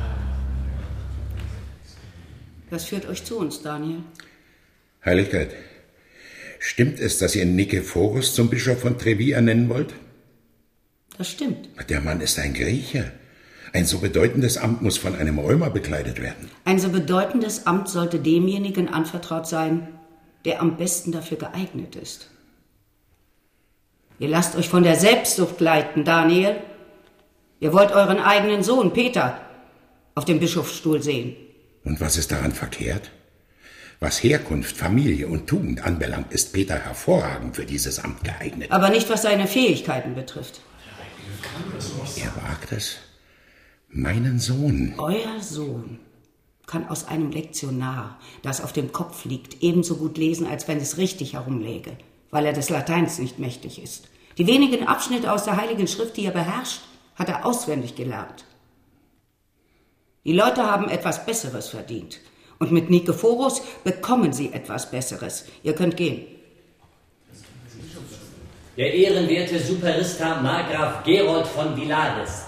S4: Was führt euch zu uns, Daniel?
S5: Heiligkeit, stimmt es, dass ihr Nikephorus zum Bischof von Trevi ernennen wollt?
S4: Das stimmt.
S5: Der Mann ist ein Grieche. Ein so bedeutendes Amt muss von einem Römer bekleidet werden.
S15: Ein so bedeutendes Amt sollte demjenigen anvertraut sein, der am besten dafür geeignet ist. Ihr lasst euch von der Selbstsucht leiten, Daniel. Ihr wollt euren eigenen Sohn, Peter, auf dem Bischofsstuhl sehen.
S5: Und was ist daran verkehrt? Was Herkunft, Familie und Tugend anbelangt, ist Peter hervorragend für dieses Amt geeignet.
S15: Aber nicht, was seine Fähigkeiten betrifft.
S5: Er wagt es. Meinen Sohn.
S15: Euer Sohn kann aus einem Lektionar, das auf dem Kopf liegt, ebenso gut lesen, als wenn es richtig herumläge, weil er des Lateins nicht mächtig ist. Die wenigen Abschnitte aus der Heiligen Schrift, die er beherrscht, hat er auswendig gelernt. Die Leute haben etwas Besseres verdient. Und mit Nikephorus bekommen sie etwas Besseres. Ihr könnt gehen.
S22: Der ehrenwerte Superista Markgraf Gerold von Villades.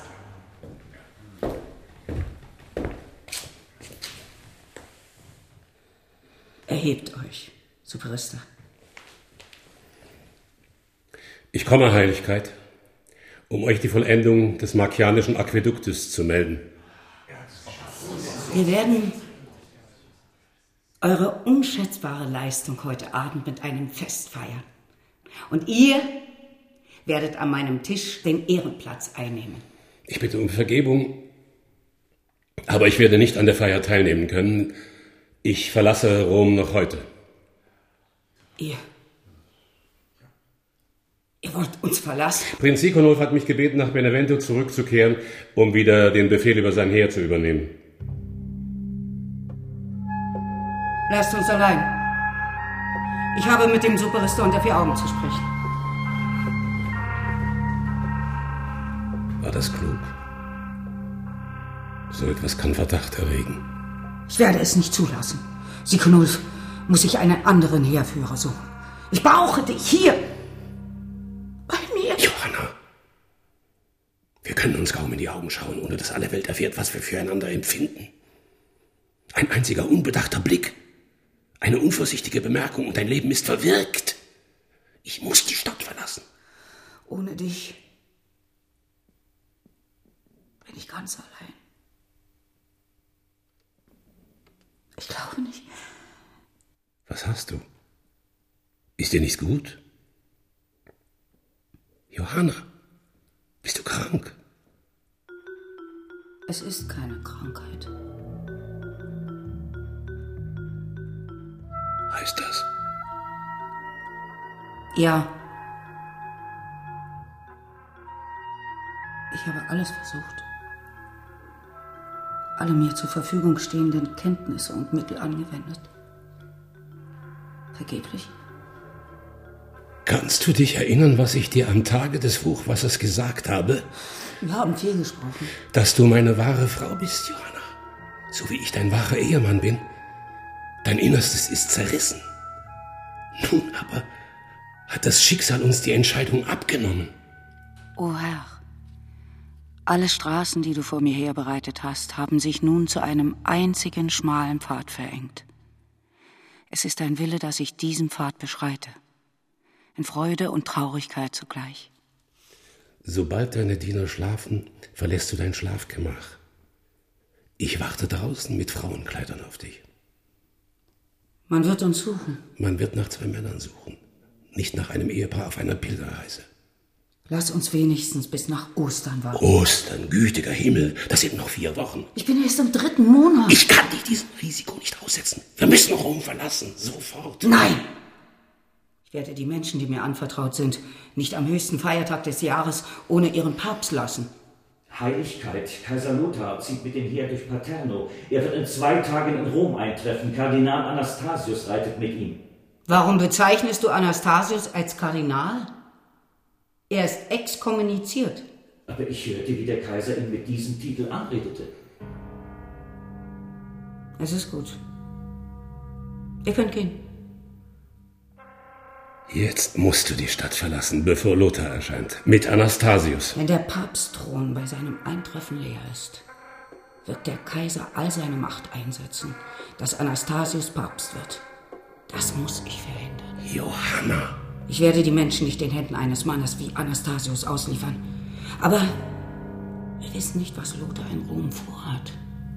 S15: Erhebt euch, Superista.
S2: Ich komme, Heiligkeit, um euch die Vollendung des markianischen Aquäduktes zu melden.
S15: Wir werden eure unschätzbare Leistung heute Abend mit einem Fest feiern. Und ihr werdet an meinem Tisch den Ehrenplatz einnehmen.
S2: Ich bitte um Vergebung, aber ich werde nicht an der Feier teilnehmen können. Ich verlasse Rom noch heute.
S15: Ihr... Ihr wollt uns verlassen?
S2: Prinz Sikonulf hat mich gebeten, nach Benevento zurückzukehren, um wieder den Befehl über sein Heer zu übernehmen.
S15: Lasst uns allein. Ich habe mit dem Superista unter vier Augen zu sprechen.
S2: War das klug? So etwas kann Verdacht erregen.
S15: Ich werde es nicht zulassen. Sikonulf muss sich einen anderen Heerführer suchen. Ich brauche dich hier. Bei mir.
S2: Johanna. Wir können uns kaum in die Augen schauen, ohne dass alle Welt erfährt, was wir füreinander empfinden. Ein einziger unbedachter Blick. Eine unvorsichtige Bemerkung und dein Leben ist verwirkt. Ich muss die Stadt verlassen.
S15: Ohne dich bin ich ganz allein. Ich glaube nicht.
S2: Was hast du? Ist dir nicht gut? Johanna. krank.
S4: Es ist keine Krankheit.
S2: Heißt das?
S4: Ja. Ich habe alles versucht. Alle mir zur Verfügung stehenden Kenntnisse und Mittel angewendet. Vergeblich.
S2: Kannst du dich erinnern, was ich dir am Tage des Hochwassers gesagt habe?
S4: Wir haben viel gesprochen.
S2: Dass du meine wahre Frau bist, Johanna. So wie ich dein wahrer Ehemann bin. Dein Innerstes ist zerrissen. Nun aber hat das Schicksal uns die Entscheidung abgenommen.
S4: O Herr, alle Straßen, die du vor mir herbereitet hast, haben sich nun zu einem einzigen schmalen Pfad verengt. Es ist dein Wille, dass ich diesen Pfad beschreite. In Freude und Traurigkeit zugleich.
S2: Sobald deine Diener schlafen, verlässt du dein Schlafgemach. Ich warte draußen mit Frauenkleidern auf dich.
S4: Man wird uns suchen.
S2: Man wird nach zwei Männern suchen, nicht nach einem Ehepaar auf einer Pilgerreise.
S4: Lass uns wenigstens bis nach Ostern warten.
S2: Ostern, gütiger Himmel, das sind noch vier Wochen.
S4: Ich bin erst im dritten Monat.
S2: Ich kann dich diesem Risiko nicht aussetzen. Wir müssen Rom verlassen, sofort.
S4: Nein! Ich werde die Menschen, die mir anvertraut sind, nicht am höchsten Feiertag des Jahres ohne ihren Papst lassen.
S11: Heiligkeit, Kaiser Lothar zieht mit dem Heer durch Paterno. Er wird in zwei Tagen in Rom eintreffen. Kardinal Anastasius reitet mit ihm.
S4: Warum bezeichnest du Anastasius als Kardinal? Er ist exkommuniziert.
S11: Aber ich hörte, wie der Kaiser ihn mit diesem Titel anredete.
S4: Es ist gut. Ihr könnt gehen.
S2: Jetzt musst du die Stadt verlassen, bevor Lothar erscheint. Mit Anastasius.
S4: Wenn der Papstthron bei seinem Eintreffen leer ist, wird der Kaiser all seine Macht einsetzen, dass Anastasius Papst wird. Das muss ich verhindern.
S2: Johanna!
S4: Ich werde die Menschen nicht den Händen eines Mannes wie Anastasius ausliefern. Aber wir wissen nicht, was Lothar in Rom vorhat.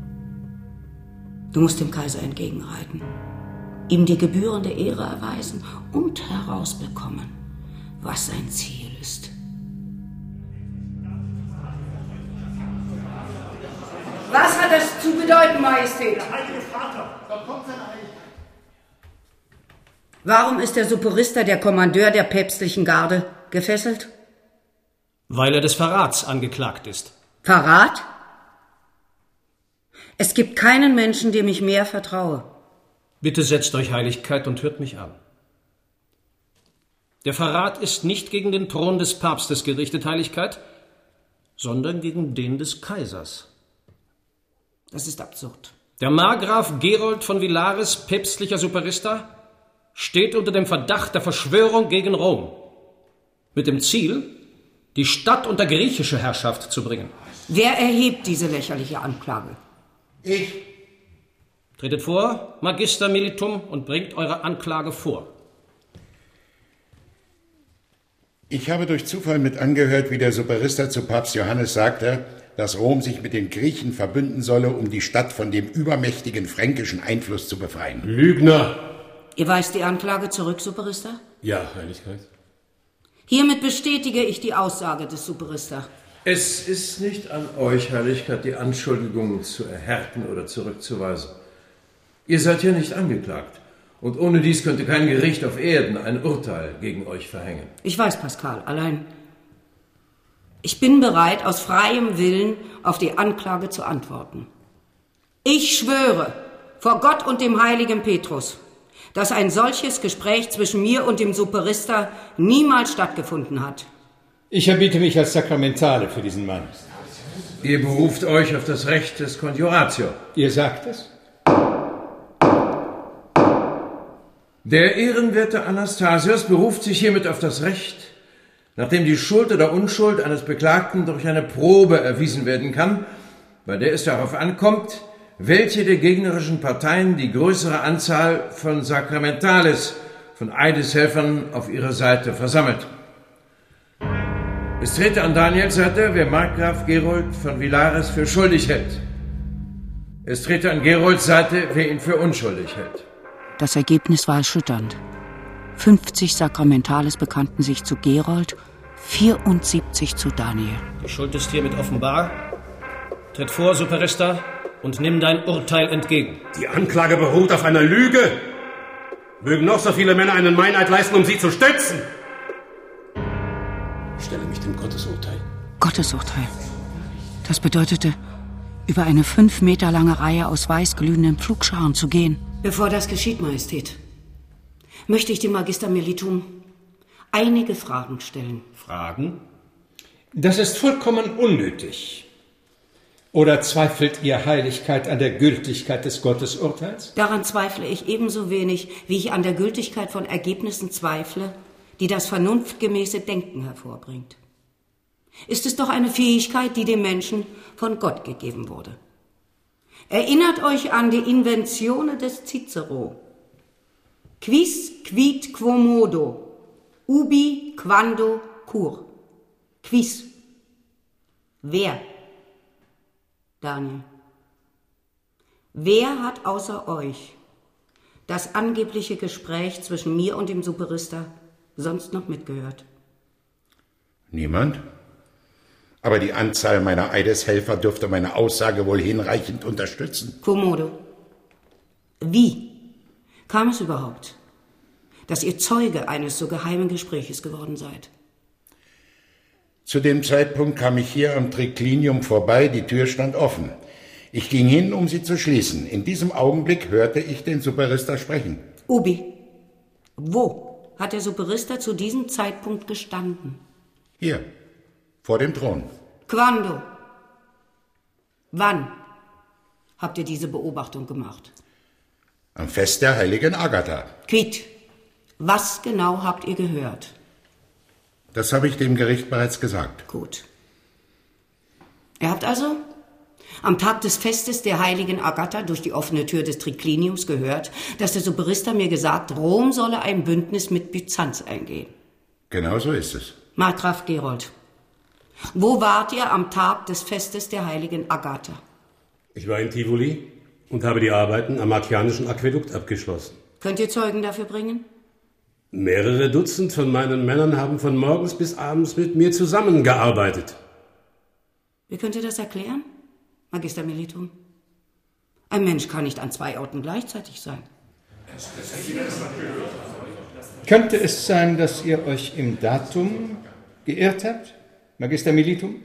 S4: Du musst dem Kaiser entgegenreiten, ihm die gebührende Ehre erweisen und herausbekommen, was sein Ziel ist. Was hat das zu bedeuten, Majestät?
S7: Der Heilige Vater, dort kommt seine Heiligkeit.
S4: Warum ist der Superista, der Kommandeur der päpstlichen Garde, gefesselt?
S6: Weil er des Verrats angeklagt ist.
S4: Verrat? Es gibt keinen Menschen, dem ich mehr vertraue.
S6: Bitte setzt euch, Heiligkeit, und hört mich an. Der Verrat ist nicht gegen den Thron des Papstes gerichtet, Heiligkeit, sondern gegen den des Kaisers.
S4: Das ist absurd.
S6: Der Markgraf Gerold von Villares, päpstlicher Superista, steht unter dem Verdacht der Verschwörung gegen Rom. Mit dem Ziel, die Stadt unter griechische Herrschaft zu bringen.
S4: Wer erhebt diese lächerliche Anklage?
S5: Ich.
S6: Tretet vor, Magister Militum, und bringt eure Anklage vor.
S5: Ich habe durch Zufall mit angehört, wie der Superista zu Papst Johannes sagte, dass Rom sich mit den Griechen verbünden solle, um die Stadt von dem übermächtigen fränkischen Einfluss zu befreien.
S2: Lügner!
S4: Ihr weist die Anklage zurück, Superista?
S2: Ja, Heiligkeit.
S4: Hiermit bestätige ich die Aussage des Superista.
S10: Es ist nicht an euch, Heiligkeit, die Anschuldigungen zu erhärten oder zurückzuweisen. Ihr seid ja nicht angeklagt. Und ohne dies könnte kein Gericht auf Erden ein Urteil gegen euch verhängen.
S4: Ich weiß, Pascal, allein ich bin bereit, aus freiem Willen auf die Anklage zu antworten. Ich schwöre vor Gott und dem heiligen Petrus, dass ein solches Gespräch zwischen mir und dem Superista niemals stattgefunden hat.
S3: Ich erbiete mich als Sakramentale für diesen Mann.
S10: Ihr beruft euch auf das Recht des Conjuratio.
S3: Ihr sagt es?
S10: Der ehrenwerte Anastasius beruft sich hiermit auf das Recht, nachdem die Schuld oder Unschuld eines Beklagten durch eine Probe erwiesen werden kann, bei der es darauf ankommt, welche der gegnerischen Parteien die größere Anzahl von Sakramentales, von Eideshelfern auf ihrer Seite versammelt. Es trete an Daniels Seite, wer Markgraf Gerold von Villares für schuldig hält. Es trete an Gerolds Seite, wer ihn für unschuldig hält.
S4: Das Ergebnis war erschütternd. fünfzig Sakramentales bekannten sich zu Gerold, vierundsiebzig zu Daniel.
S6: Die Schuld ist hiermit offenbar. Tritt vor, Superista, und nimm dein Urteil entgegen.
S2: Die Anklage beruht auf einer Lüge. Mögen noch so viele Männer einen Meineid leisten, um sie zu stützen. Ich stelle mich dem Gottesurteil.
S4: Gottesurteil. Das bedeutete, über eine fünf Meter lange Reihe aus weißglühenden Pflugscharen zu gehen.
S18: Bevor das geschieht, Majestät, möchte ich dem Magister Melitum einige Fragen stellen.
S8: Fragen? Das ist vollkommen unnötig. Oder zweifelt Ihr Heiligkeit an der Gültigkeit des Gottesurteils?
S18: Daran zweifle ich ebenso wenig, wie ich an der Gültigkeit von Ergebnissen zweifle, die das vernunftgemäße Denken hervorbringt. Ist es doch eine Fähigkeit, die dem Menschen von Gott gegeben wurde. Erinnert euch an die Inventione des Cicero. Quis, quid, quomodo, ubi, quando, cur. Quis. Wer? Daniel. Wer hat außer euch das angebliche Gespräch zwischen mir und dem Superista sonst noch mitgehört?
S5: Niemand. Aber die Anzahl meiner Eideshelfer dürfte meine Aussage wohl hinreichend unterstützen.
S18: Quomodo. Wie kam es überhaupt, dass ihr Zeuge eines so geheimen Gespräches geworden seid?
S5: Zu dem Zeitpunkt kam ich hier am Triclinium vorbei, die Tür stand offen. Ich ging hin, um sie zu schließen. In diesem Augenblick hörte ich den Superista sprechen.
S18: Ubi, wo hat der Superista zu diesem Zeitpunkt gestanden?
S5: Hier, vor dem Thron.
S18: Quando? Wann habt ihr diese Beobachtung gemacht?
S5: Am Fest der heiligen Agatha.
S18: Quid, was genau habt ihr gehört?
S5: Das habe ich dem Gericht bereits gesagt.
S18: Gut. Ihr habt also am Tag des Festes der heiligen Agatha durch die offene Tür des Tricliniums gehört, dass der Superista mir gesagt, Rom solle ein Bündnis mit Byzanz eingehen.
S5: Genau so ist es.
S18: Markgraf Gerold, wo wart ihr am Tag des Festes der heiligen Agatha?
S2: Ich war in Tivoli und habe die Arbeiten am Markianischen Aquädukt abgeschlossen.
S18: Könnt ihr Zeugen dafür bringen?
S2: Mehrere Dutzend von meinen Männern haben von morgens bis abends mit mir zusammengearbeitet.
S18: Wie könnt ihr das erklären, Magister Melitum? Ein Mensch kann nicht an zwei Orten gleichzeitig sein.
S10: Könnte es sein, dass ihr euch im Datum geirrt habt, Magister Melitum?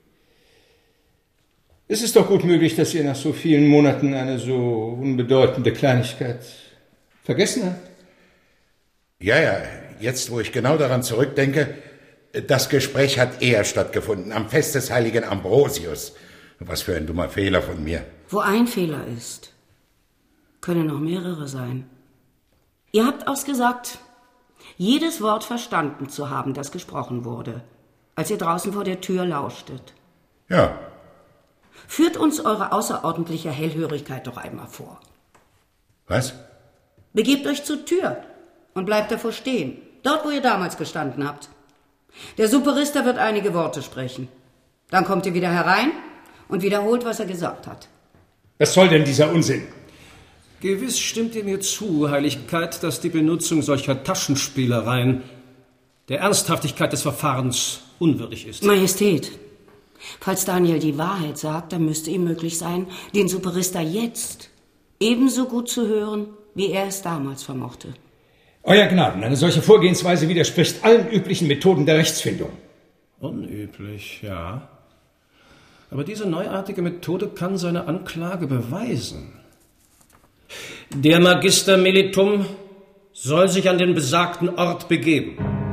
S10: Es ist doch gut möglich, dass ihr nach so vielen Monaten eine so unbedeutende Kleinigkeit vergessen habt.
S5: Ja, ja, jetzt, wo ich genau daran zurückdenke, das Gespräch hat eher stattgefunden, am Fest des heiligen Ambrosius. Was für ein dummer Fehler von mir.
S18: Wo ein Fehler ist, können noch mehrere sein. Ihr habt ausgesagt, jedes Wort verstanden zu haben, das gesprochen wurde, als ihr draußen vor der Tür lauschtet.
S5: Ja.
S18: Führt uns eure außerordentliche Hellhörigkeit doch einmal vor.
S5: Was?
S18: Begebt euch zur Tür und bleibt davor stehen, dort, wo ihr damals gestanden habt. Der Superista wird einige Worte sprechen. Dann kommt ihr wieder herein und wiederholt, was er gesagt hat.
S10: Was soll denn dieser Unsinn?
S6: Gewiss stimmt ihr mir zu, Heiligkeit, dass die Benutzung solcher Taschenspielereien der Ernsthaftigkeit des Verfahrens unwürdig ist.
S18: Majestät, falls Daniel die Wahrheit sagt, dann müsste ihm möglich sein, den Superista jetzt ebenso gut zu hören, wie er es damals vermochte.
S10: Euer Gnaden, eine solche Vorgehensweise widerspricht allen üblichen Methoden der Rechtsfindung.
S6: Unüblich, ja. Aber diese neuartige Methode kann seine Anklage beweisen. Der Magister Melitum soll sich an den besagten Ort begeben.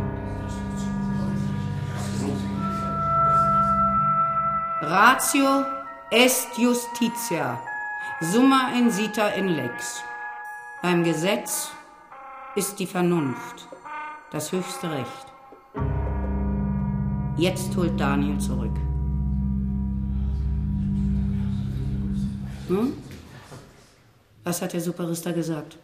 S18: Ratio est justitia, summa insita in lex. Beim Gesetz ist die Vernunft das höchste Recht. Jetzt holt Daniel zurück. Hm? Was hat der Superista gesagt?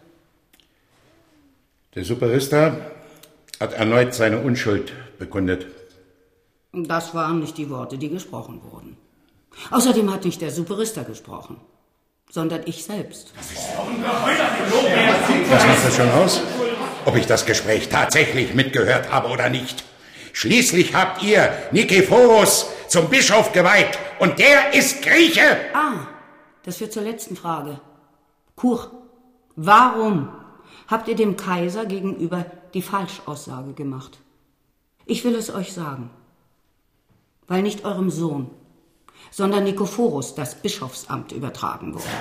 S5: Der Superista hat erneut seine Unschuld bekundet.
S18: Das waren nicht die Worte, die gesprochen wurden. Außerdem hat nicht der Superista gesprochen, sondern ich selbst.
S5: Was macht das schon aus? Ob ich das Gespräch tatsächlich mitgehört habe oder nicht. Schließlich habt ihr Nikephoros zum Bischof geweiht und der ist Grieche.
S18: Ah, das führt zur letzten Frage. Kur, warum habt ihr dem Kaiser gegenüber die Falschaussage gemacht? Ich will es euch sagen. Weil nicht eurem Sohn, sondern Nikephoros das Bischofsamt übertragen wurde.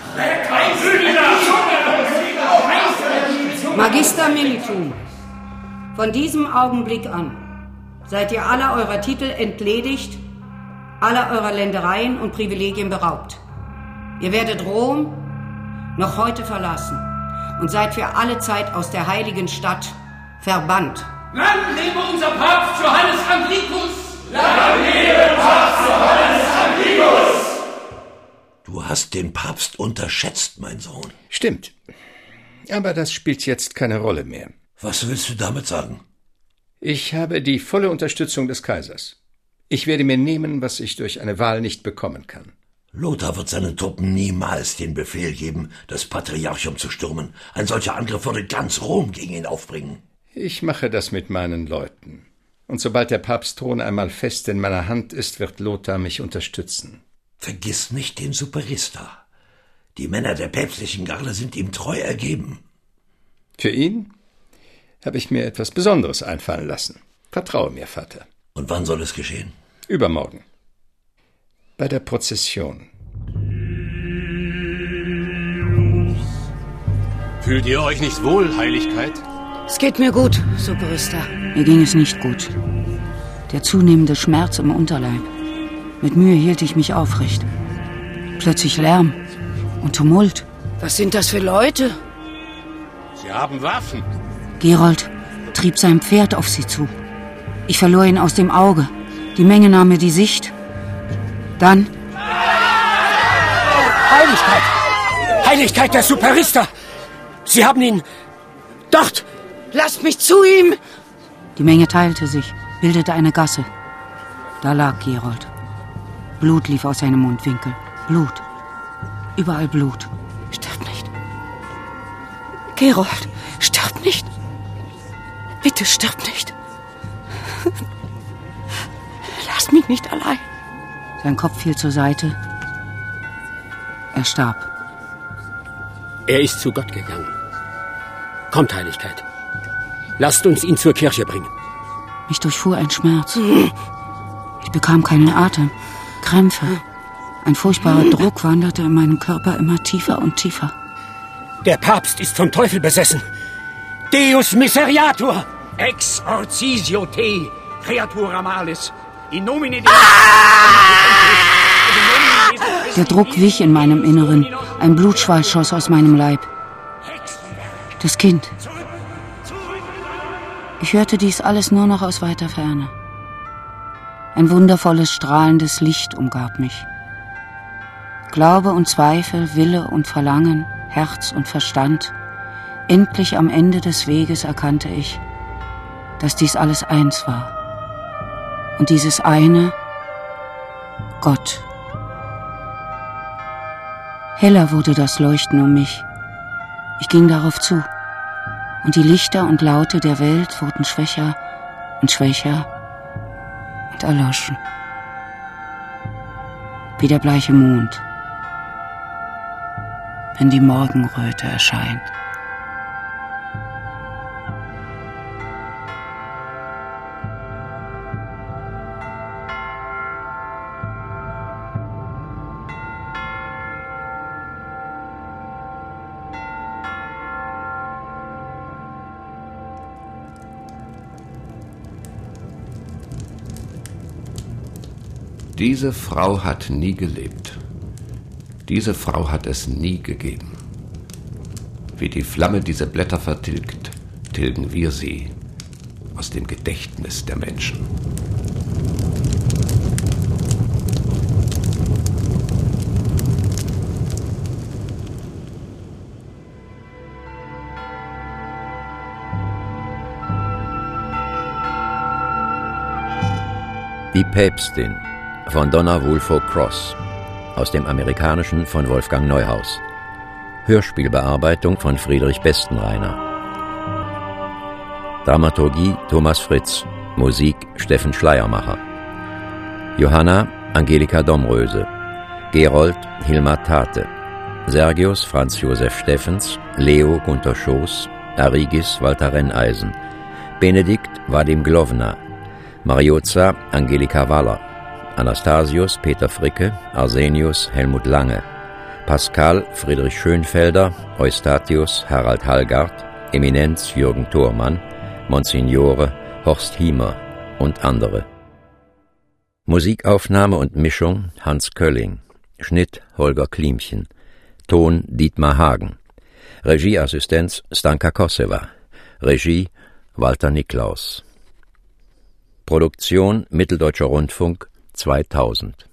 S18: Magister Militum, von diesem Augenblick an seid ihr aller eurer Titel entledigt, aller eurer Ländereien und Privilegien beraubt. Ihr werdet Rom noch heute verlassen und seid für alle Zeit aus der heiligen Stadt verbannt.
S21: Lang lebe unser Papst Johannes Anglicus!
S14: Lang lebe Papst Johannes Anglicus! Du hast den Papst unterschätzt, mein Sohn.
S3: Stimmt. Aber das spielt jetzt keine Rolle mehr.
S14: Was willst du damit sagen?
S3: Ich habe die volle Unterstützung des Kaisers. Ich werde mir nehmen, was ich durch eine Wahl nicht bekommen kann.
S14: Lothar wird seinen Truppen niemals den Befehl geben, das Patriarchum zu stürmen. Ein solcher Angriff würde ganz Rom gegen ihn aufbringen.
S3: Ich mache das mit meinen Leuten. Und sobald der Papstthron einmal fest in meiner Hand ist, wird Lothar mich unterstützen.
S14: Vergiss nicht den Superista. Die Männer der päpstlichen Garde sind ihm treu ergeben.
S3: Für ihn habe ich mir etwas Besonderes einfallen lassen. Vertraue mir, Vater.
S14: Und wann soll es geschehen?
S3: Übermorgen. Bei der Prozession.
S2: Fühlt ihr euch nicht wohl, Heiligkeit?
S4: Es geht mir gut, Superista. Mir ging es nicht gut. Der zunehmende Schmerz im Unterleib. Mit Mühe hielt ich mich aufrecht. Plötzlich Lärm und Tumult. Was sind das für Leute?
S2: Sie haben Waffen.
S4: Gerold trieb sein Pferd auf sie zu. Ich verlor ihn aus dem Auge. Die Menge nahm mir die Sicht. Dann...
S12: Heiligkeit! Heiligkeit der Superista! Sie haben ihn... dort!
S4: Lasst mich zu ihm! Die Menge teilte sich, bildete eine Gasse. Da lag Gerold. Blut lief aus seinem Mundwinkel. Blut. Überall Blut.
S16: Stirb nicht. Gerold, stirb nicht. Bitte stirb nicht. Lass mich nicht allein.
S4: Sein Kopf fiel zur Seite. Er starb.
S12: Er ist zu Gott gegangen. Kommt, Heiligkeit. Lasst uns ihn zur Kirche bringen.
S4: Mich durchfuhr ein Schmerz. Ich bekam keinen Atem. Krämpfe. Ein furchtbarer Druck wanderte in meinem Körper immer tiefer und tiefer.
S12: Der Papst ist vom Teufel besessen. Deus miseriatur!
S21: Exorcisio te, creatura malis, in nomine
S4: Der Druck wich in meinem Inneren. Ein Blutschwall schoss aus meinem Leib. Das Kind. Ich hörte dies alles nur noch aus weiter Ferne. Ein wundervolles, strahlendes Licht umgab mich. Glaube und Zweifel, Wille und Verlangen, Herz und Verstand. Endlich am Ende des Weges erkannte ich, dass dies alles eins war. Und dieses eine, Gott. Heller wurde das Leuchten um mich. Ich ging darauf zu. Und die Lichter und Laute der Welt wurden schwächer und schwächer und erloschen. Wie der bleiche Mond, wenn die Morgenröte erscheint.
S20: Diese Frau hat nie gelebt. Diese Frau hat es nie gegeben. Wie die Flamme diese Blätter vertilgt, tilgen wir sie aus dem Gedächtnis der Menschen.
S17: Die Päpstin von Donna Woolfolk Cross, aus dem Amerikanischen von Wolfgang Neuhaus. Hörspielbearbeitung von Friedrich Bestenreiner. Dramaturgie Thomas Fritz. Musik Steffen Schleiermacher. Johanna Angelika Domröse. Gerold Hilmar Tate. Sergius Franz Josef Steffens. Leo Gunter Schoß. Arigis Walter Renneisen. Benedikt Vadim Glowna. Marioza Angelika Waller. Anastasius Peter Fricke. Arsenius Helmut Lange. Pascal Friedrich Schönfelder. Eustatius Harald Hallgard. Eminenz Jürgen Thormann. Monsignore Horst Hiemer und andere. Musikaufnahme und Mischung Hans Kölling. Schnitt Holger Klimchen. Ton Dietmar Hagen. Regieassistenz Stanka Kosseva. Regie Walter Niklaus. Produktion Mitteldeutscher Rundfunk zweitausend.